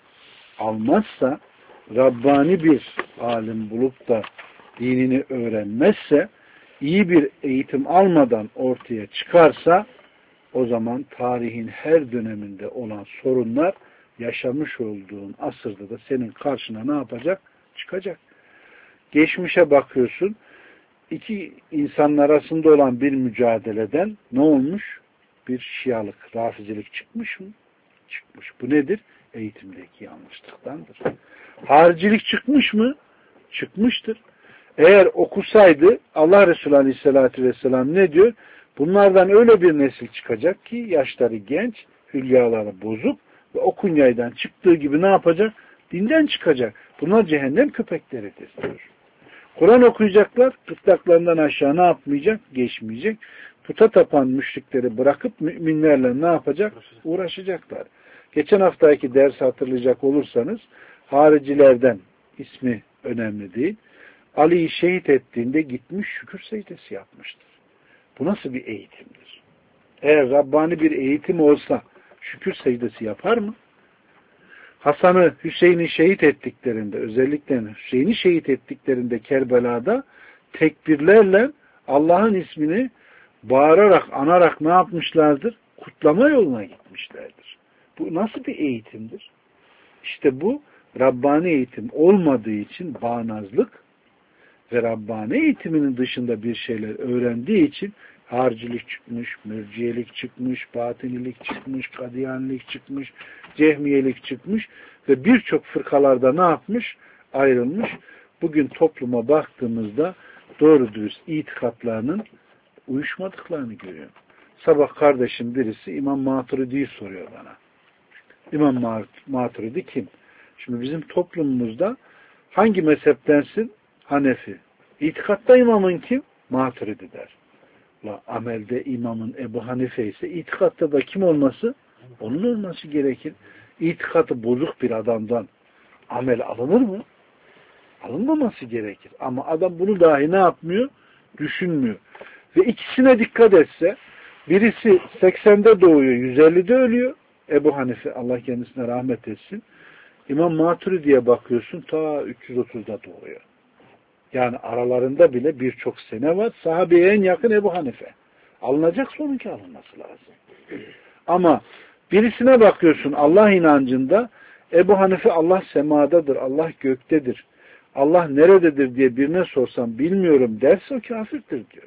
almazsa, Rabbani bir alim bulup da dinini öğrenmezse, iyi bir eğitim almadan ortaya çıkarsa, o zaman tarihin her döneminde olan sorunlar yaşamış olduğun asırda da senin karşına ne yapacak? Çıkacak. Geçmişe bakıyorsun, iki insanın arasında olan bir mücadeleden ne olmuş? Bir şialık, rafizilik çıkmış mı? Çıkmış. Bu nedir? Eğitimdeki yanlışlıktandır. Haricilik çıkmış mı? Çıkmıştır. Eğer okusaydı Allah Resulü Aleyhisselatü Vesselam ne diyor? Bunlardan öyle bir nesil çıkacak ki yaşları genç, hülyaları bozuk ve o kunyaydan çıktığı gibi ne yapacak? Dinden çıkacak. Bunlar cehennem köpekleridir diyor. Kur'an okuyacaklar, gırtlaklarından aşağı ne yapmayacak? Geçmeyecek. Puta tapan müşrikleri bırakıp müminlerle ne yapacak? Uğraşacaklar. Geçen haftaki dersi hatırlayacak olursanız haricilerden, ismi önemli değil, Ali'yi şehit ettiğinde gitmiş şükür secdesi yapmıştır. Bu nasıl bir eğitimdir? Eğer Rabbani bir eğitim olsa şükür secdesi yapar mı? Hasan'ı, Hüseyin'i şehit ettiklerinde, özellikle Hüseyin'i şehit ettiklerinde Kerbela'da tekbirlerle Allah'ın ismini bağırarak, anarak ne yapmışlardır? Kutlama yoluna gitmişlerdir. Bu nasıl bir eğitimdir? İşte bu Rabbani eğitim olmadığı için bağnazlık ve Rabbani eğitiminin dışında bir şeyler öğrendiği için haricilik çıkmış, mürciyelik çıkmış, batinilik çıkmış, kadiyanilik çıkmış, cehmiyelik çıkmış ve birçok fırkalarda ne yapmış? Ayrılmış. Bugün topluma baktığımızda doğru dürüst itikatlarının uyuşmadıklarını görüyorum. Sabah kardeşim birisi İmam Maturidi'yi soruyor bana. İmam Maturidi kim? Şimdi bizim toplumumuzda hangi mezheptensin? Hanefi. İtikatta imamın kim? Maturidi der. Amelde imamın Ebu Hanife ise itikatta da kim olması? Onun olması gerekir. İtikatı bozuk bir adamdan amel alınır mı? Alınmaması gerekir. Ama adam bunu dahi ne yapmıyor? Düşünmüyor. Ve ikisine dikkat etse birisi 80'de doğuyor, 150'de ölüyor. Ebu Hanife Allah kendisine rahmet etsin. İmam Maturidi'ye bakıyorsun ta 330'da doğuyor. Yani aralarında bile birçok sene var. Sahabeye en yakın Ebu Hanife. Alınacaksa onunki alınması lazım. Ama birisine bakıyorsun Allah inancında Ebu Hanife Allah semadadır, Allah göktedir. Allah nerededir diye birine sorsam bilmiyorum derse o kafirdir diyor.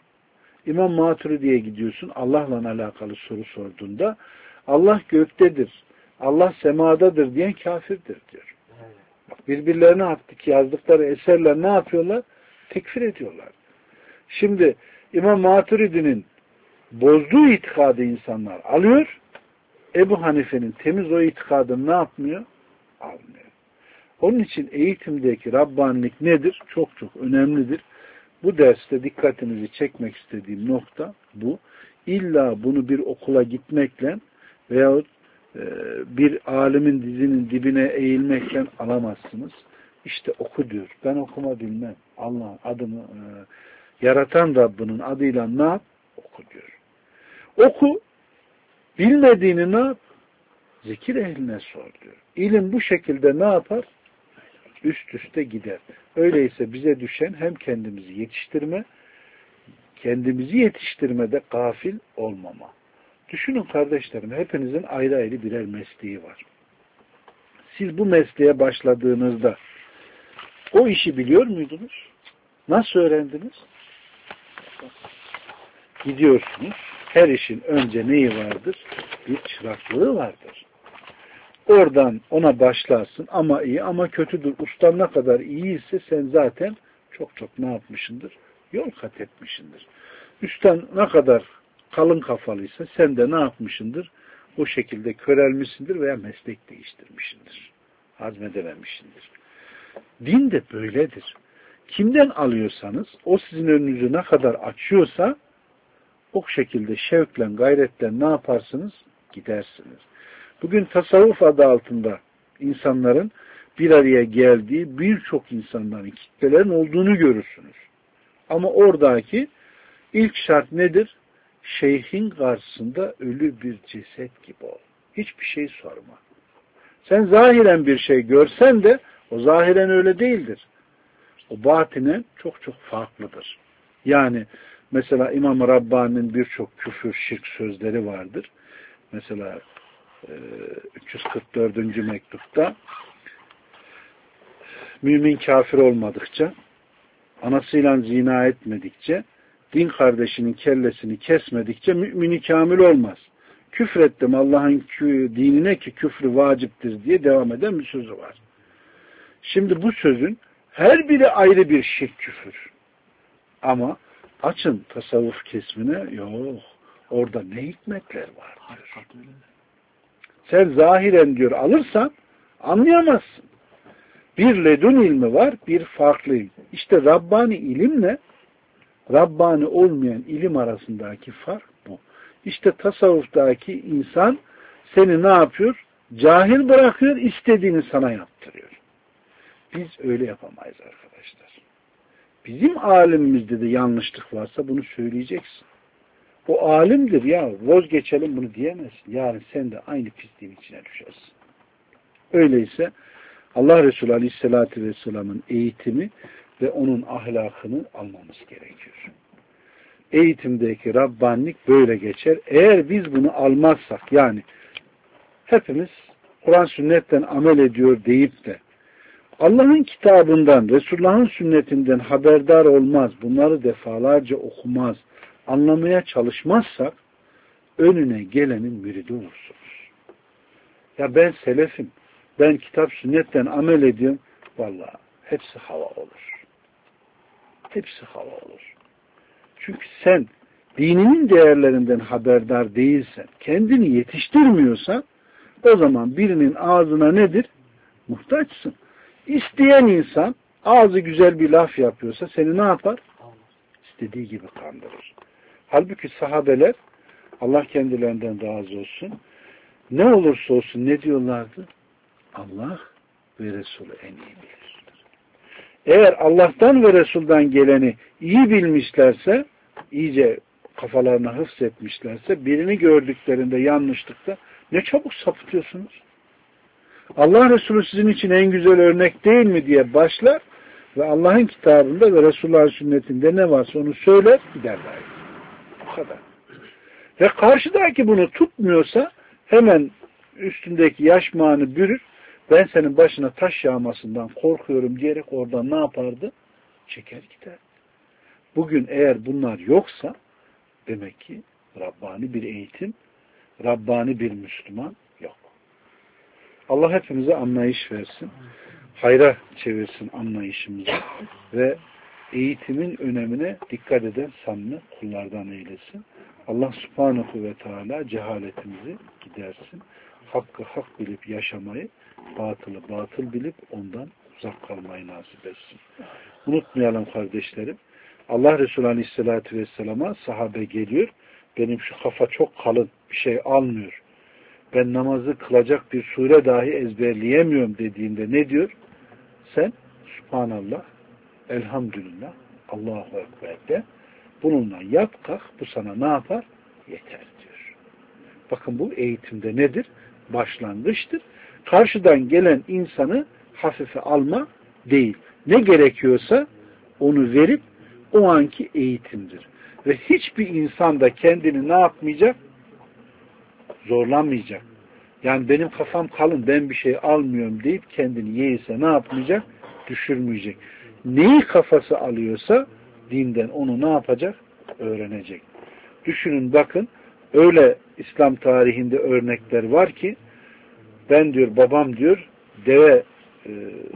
İmam Maturidi'ye gidiyorsun Allah'la alakalı soru sorduğunda Allah göktedir, Allah semadadır diyen kafirdir diyor. Birbirlerine attık yazdıkları eserler ne yapıyorlar? Tekfir ediyorlar. Şimdi İmam Maturidi'nin bozduğu itikadı insanlar alıyor. Ebu Hanife'nin temiz o itikadını ne yapmıyor? Almıyor. Onun için eğitimdeki Rabbanilik nedir? Çok çok önemlidir. Bu derste dikkatinizi çekmek istediğim nokta bu. İlla bunu bir okula gitmekle veyahut bir alimin dizinin dibine eğilmekle alamazsınız. İşte oku diyor. Ben okuma bilmem. Allah'ın adını yaratan Rabbinin adıyla ne yap? Oku diyor. Oku. Bilmediğini ne yap? Zikir ehline sor diyor. İlim bu şekilde ne yapar? Üst üste gider. Öyleyse bize düşen hem kendimizi yetiştirme, kendimizi yetiştirmede gafil olmama. Düşünün kardeşlerim, hepinizin ayrı ayrı birer mesleği var. Siz bu mesleğe başladığınızda o işi biliyor muydunuz? Nasıl öğrendiniz? Gidiyorsunuz. Her işin önce neyi vardır? Bir çıraklığı vardır. Oradan ona başlarsın ama iyi ama kötüdür. Ustan ne kadar iyiyse sen zaten çok çok ne yapmışsındır? Yol kat etmişsindir. Üstten ne kadar kalın kafalıysa sen de ne yapmışsındır? o şekilde körelmişsindir veya meslek değiştirmişsindir. Hazmedememişsindir. Din de böyledir. Kimden alıyorsanız o sizin önünüzü ne kadar açıyorsa o şekilde şevkle, gayretle ne yaparsınız? Gidersiniz. Bugün tasavvuf adı altında insanların bir araya geldiği birçok insanların, kitlelerin olduğunu görürsünüz. Ama oradaki ilk şart nedir? Şeyhin karşısında ölü bir ceset gibi ol. Hiçbir şey sorma. Sen zahiren bir şey görsen de o zahiren öyle değildir. O batinen çok çok farklıdır. Yani mesela İmam Rabbani'nin birçok küfür, şirk sözleri vardır. Mesela 344. mektupta mümin kafir olmadıkça, anasıyla zina etmedikçe, din kardeşinin kellesini kesmedikçe mümini kamil olmaz. Küfrettim Allah'ın dinine ki küfrü vaciptir diye devam eden bir sözü var. Şimdi bu sözün her biri ayrı bir şirk küfür. Ama açın tasavvuf kesmine, yok. Orada ne hikmetler var diyor. Sen zahiren diyor alırsan anlayamazsın. Bir ledun ilmi var, bir farklı ilim. İşte Rabbani ilimle Rabbani olmayan ilim arasındaki fark bu. İşte tasavvuftaki insan seni ne yapıyor? Cahil bırakıyor, istediğini sana yaptırıyor. Biz öyle yapamayız arkadaşlar. Bizim alimimizde de yanlışlık varsa bunu söyleyeceksin. O alimdir ya, vazgeçelim bunu diyemezsin. Yarın sen de aynı pisliğin içine düşersin. Öyleyse Allah Resulü Aleyhisselatü Vesselam'ın eğitimi ve onun ahlakını almamız gerekiyor. Eğitimdeki Rabbanilik böyle geçer. Eğer biz bunu almazsak, yani hepimiz Kur'an sünnetten amel ediyor deyip de Allah'ın kitabından, Resulullah'ın sünnetinden haberdar olmaz, bunları defalarca okumaz, anlamaya çalışmazsak önüne gelenin müridi olursunuz. Ya ben selefim, ben kitap sünnetten amel ediyorum. Vallahi hepsi hava olur. Hepsi hava olur. Çünkü sen dininin değerlerinden haberdar değilsen, kendini yetiştirmiyorsan o zaman birinin ağzına nedir? Muhtaçsın. İsteyen insan ağzı güzel bir laf yapıyorsa seni ne yapar? İstediği gibi kandırır. Halbuki sahabeler, Allah kendilerinden razı olsun, ne olursa olsun ne diyorlardı? Allah ve Resulü en iyi bilir. Eğer Allah'tan ve Resul'dan geleni iyi bilmişlerse, iyice kafalarına hıfzetmişlerse, birini gördüklerinde yanlışlıkta ne çabuk sapıtıyorsunuz. Allah Resulü sizin için en güzel örnek değil mi diye başlar ve Allah'ın kitabında ve Resulullah'ın sünnetinde ne varsa onu söyler, giderler. Bu kadar. Ve karşıdaki bunu tutmuyorsa hemen üstündeki yaşmağını bürür, ben senin başına taş yağmasından korkuyorum diyerek oradan ne yapardı? Çeker gider. Bugün eğer bunlar yoksa demek ki Rabbani bir eğitim, Rabbani bir Müslüman yok. Allah hepimize anlayış versin. Hayra çevirsin anlayışımızı ve eğitimin önemine dikkat eden samimi kullardan eylesin. Allah subhanahu ve teala cehaletimizi gidersin. Hakkı hak bilip yaşamayı, batılı batıl bilip ondan uzak kalmayı nasip etsin. Unutmayalım kardeşlerim. Allah Resulü Aleyhisselatü Vesselam'a sahabe geliyor. Benim şu kafa çok kalın, bir şey almıyor. Ben namazı kılacak bir sure dahi ezberleyemiyorum dediğinde ne diyor? Sen Subhanallah, Elhamdülillah, Allahu Ekber de bununla yap kalk, bu sana ne yapar? Yeter diyor. Bakın bu eğitimde nedir? Başlangıçtır. Karşıdan gelen insanı hafife alma değil. Ne gerekiyorsa onu verip o anki eğitimdir. Ve hiçbir insan da kendini ne yapmayacak? Zorlanmayacak. Yani benim kafam kalın, ben bir şey almıyorum deyip kendini yeğse ne yapmayacak? Düşürmeyecek. Neyi kafası alıyorsa dinden onu ne yapacak? Öğrenecek. Düşünün bakın, öyle İslam tarihinde örnekler var ki ben diyor, babam diyor deve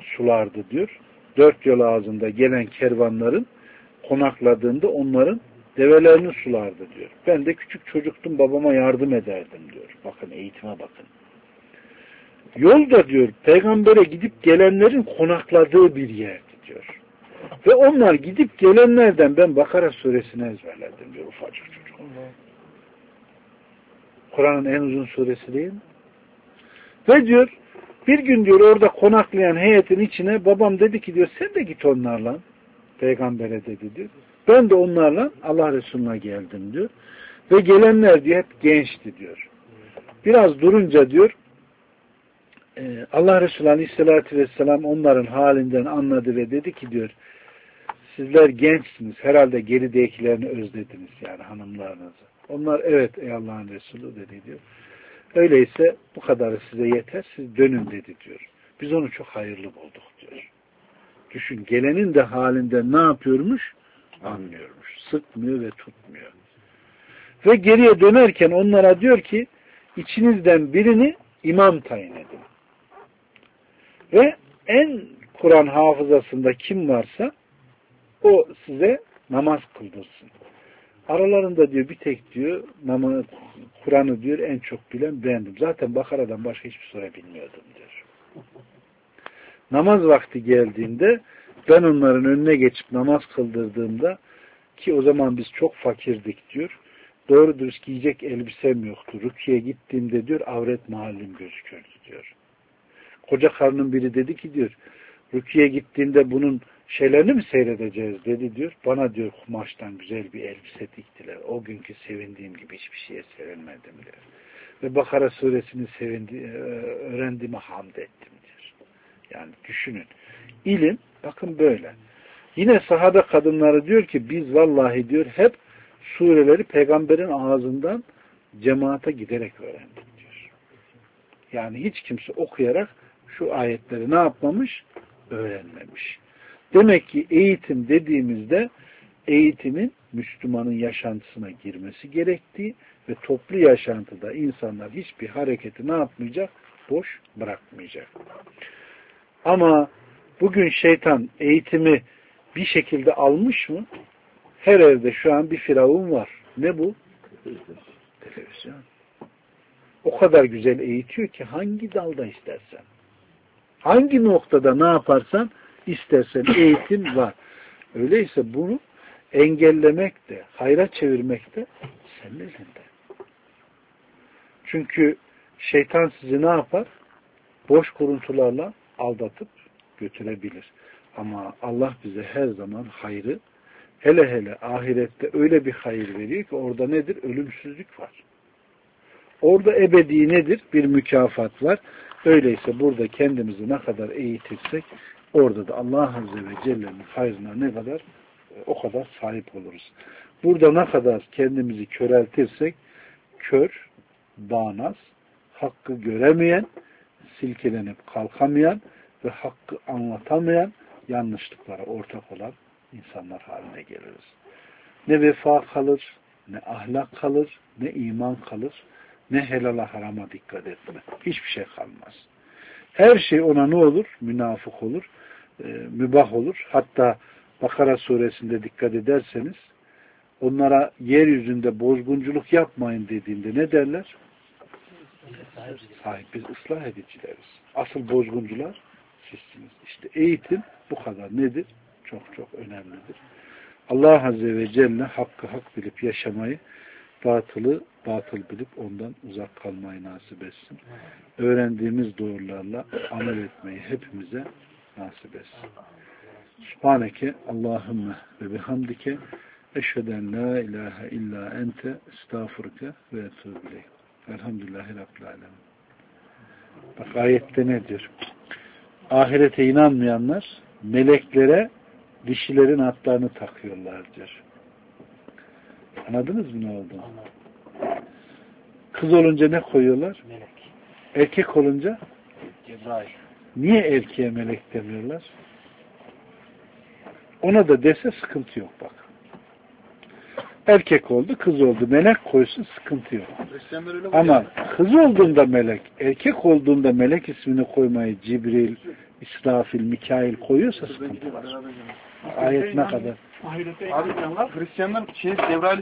sulardı diyor. 4 yol ağzında gelen kervanların konakladığında onların develerini sulardı diyor. Ben de küçük çocuktum, babama yardım ederdim diyor. Bakın eğitime bakın. Yolda diyor peygambere gidip gelenlerin konakladığı bir yerdi diyor. Ve onlar gidip gelenlerden ben Bakara suresini ezberledim diyor ufacık çocuk. Kur'an'ın en uzun suresi değil mi? Ve diyor bir gün diyor orada konaklayan heyetin içine babam dedi ki diyor sen de git onlarla. Peygambere dedi diyor. Ben de onlarla Allah Resulü'ne geldim diyor. Ve gelenler diyor hep gençti diyor. Biraz durunca diyor Allah Resulü Aleyhisselatü Vesselam onların halinden anladı ve dedi ki diyor sizler gençsiniz. Herhalde geridekilerini özlediniz yani hanımlarınızı. Onlar evet ey Allah'ın Resulü dedi diyor. Öyleyse bu kadarı size yeter. Siz dönün dedi diyor. Biz onu çok hayırlı bulduk diyor. Düşün gelenin de halinden ne yapıyormuş? Anlıyormuş. Sıkmıyor ve tutmuyor. Ve geriye dönerken onlara diyor ki içinizden birini imam tayin edin. Ve en Kur'an hafızasında kim varsa o size namaz kıldırsın. Aralarında diyor bir tek diyor Kur'an'ı diyor en çok bilen bendim. Zaten Bakara'dan başka hiçbir sure bilmiyordum diyor. Namaz vakti geldiğinde ben onların önüne geçip namaz kıldırdığımda ki o zaman biz çok fakirdik diyor. Doğru dürüst giyecek elbisem yoktu. Rüküye gittiğimde diyor avret mahallim gözükürdü diyor. Koca karının biri dedi ki diyor rüküye gittiğinde bunun şeylerini mi seyredeceğiz dedi diyor. Bana diyor kumaştan güzel bir elbise diktiler. O günkü sevindiğim gibi hiçbir şeye sevinmedim diyor. Ve Bakara suresini öğrendiğime hamd ettim diyor. Yani düşünün. İlim bakın böyle. Yine sahabe kadınları diyor ki biz vallahi diyor hep sureleri peygamberin ağzından cemaate giderek öğrendik diyor. Yani hiç kimse okuyarak şu ayetleri ne yapmamış? Öğrenmemiş. Demek ki eğitim dediğimizde eğitimin Müslümanın yaşantısına girmesi gerektiği ve toplu yaşantıda insanlar hiçbir hareketi ne yapmayacak? Boş bırakmayacak. Ama bugün şeytan eğitimi bir şekilde almış mı? Her evde şu an bir firavun var. Ne bu? Televizyon. O kadar güzel eğitiyor ki hangi dalda istersen, hangi noktada ne yaparsan istersen eğitim var. Öyleyse bunu engellemek de, hayra çevirmek de senin elinde. Çünkü şeytan sizi ne yapar? Boş kuruntularla aldatıp götürebilir. Ama Allah bize her zaman hayrı, hele hele ahirette öyle bir hayır veriyor ki orada nedir? Ölümsüzlük var. Orada ebedi nedir? Bir mükafat var. Öyleyse burada kendimizi ne kadar eğitirsek orada da Allah Azze ve Celle'nin hayrına ne kadar o kadar sahip oluruz. Burada ne kadar kendimizi köreltirsek kör, bağnaz, hakkı göremeyen, silkelenip kalkamayan ve hakkı anlatamayan, yanlışlıklara ortak olan insanlar haline geliriz. Ne vefa kalır, ne ahlak kalır, ne iman kalır, ne helala harama dikkat etme. Hiçbir şey kalmaz. Her şey ona ne olur? Münafık olur, mübah olur. Hatta Bakara suresinde dikkat ederseniz onlara yeryüzünde bozgunculuk yapmayın dediğinde ne derler? Hayır, biz ıslah edicileriz. Asıl bozguncular sizsiniz. İşte eğitim bu kadar nedir? Çok çok önemlidir. Allah Azze ve Celle hakkı hak bilip yaşamayı, batılı batıl bilip ondan uzak kalmayı nasip etsin. Öğrendiğimiz doğrularla amel etmeyi hepimize nasip etsin. Subhaneke Allahümme ve bihamdike eşheden la ilahe illa ente estağfurke ve etûbü ileyh. Elhamdülillahi Rabbil alemin. Bak ayette ne diyor? Ahirete inanmayanlar meleklere dişilerin atlarını takıyorlar diyor. Anladınız mı ne olduğunu? Kız olunca ne koyuyorlar? Melek. Erkek olunca? Cebrail. Niye erkeğe melek demiyorlar? Ona da dese sıkıntı yok bak. Erkek oldu, kız oldu. Melek koysun sıkıntı yok. Ama kız olduğunda melek, erkek olduğunda melek ismini koymayı Cibril, İsrafil, Mikail koyuyorsa sıkıntı var. Ayet ne kadar? Abi Hristiyanlar Cebrail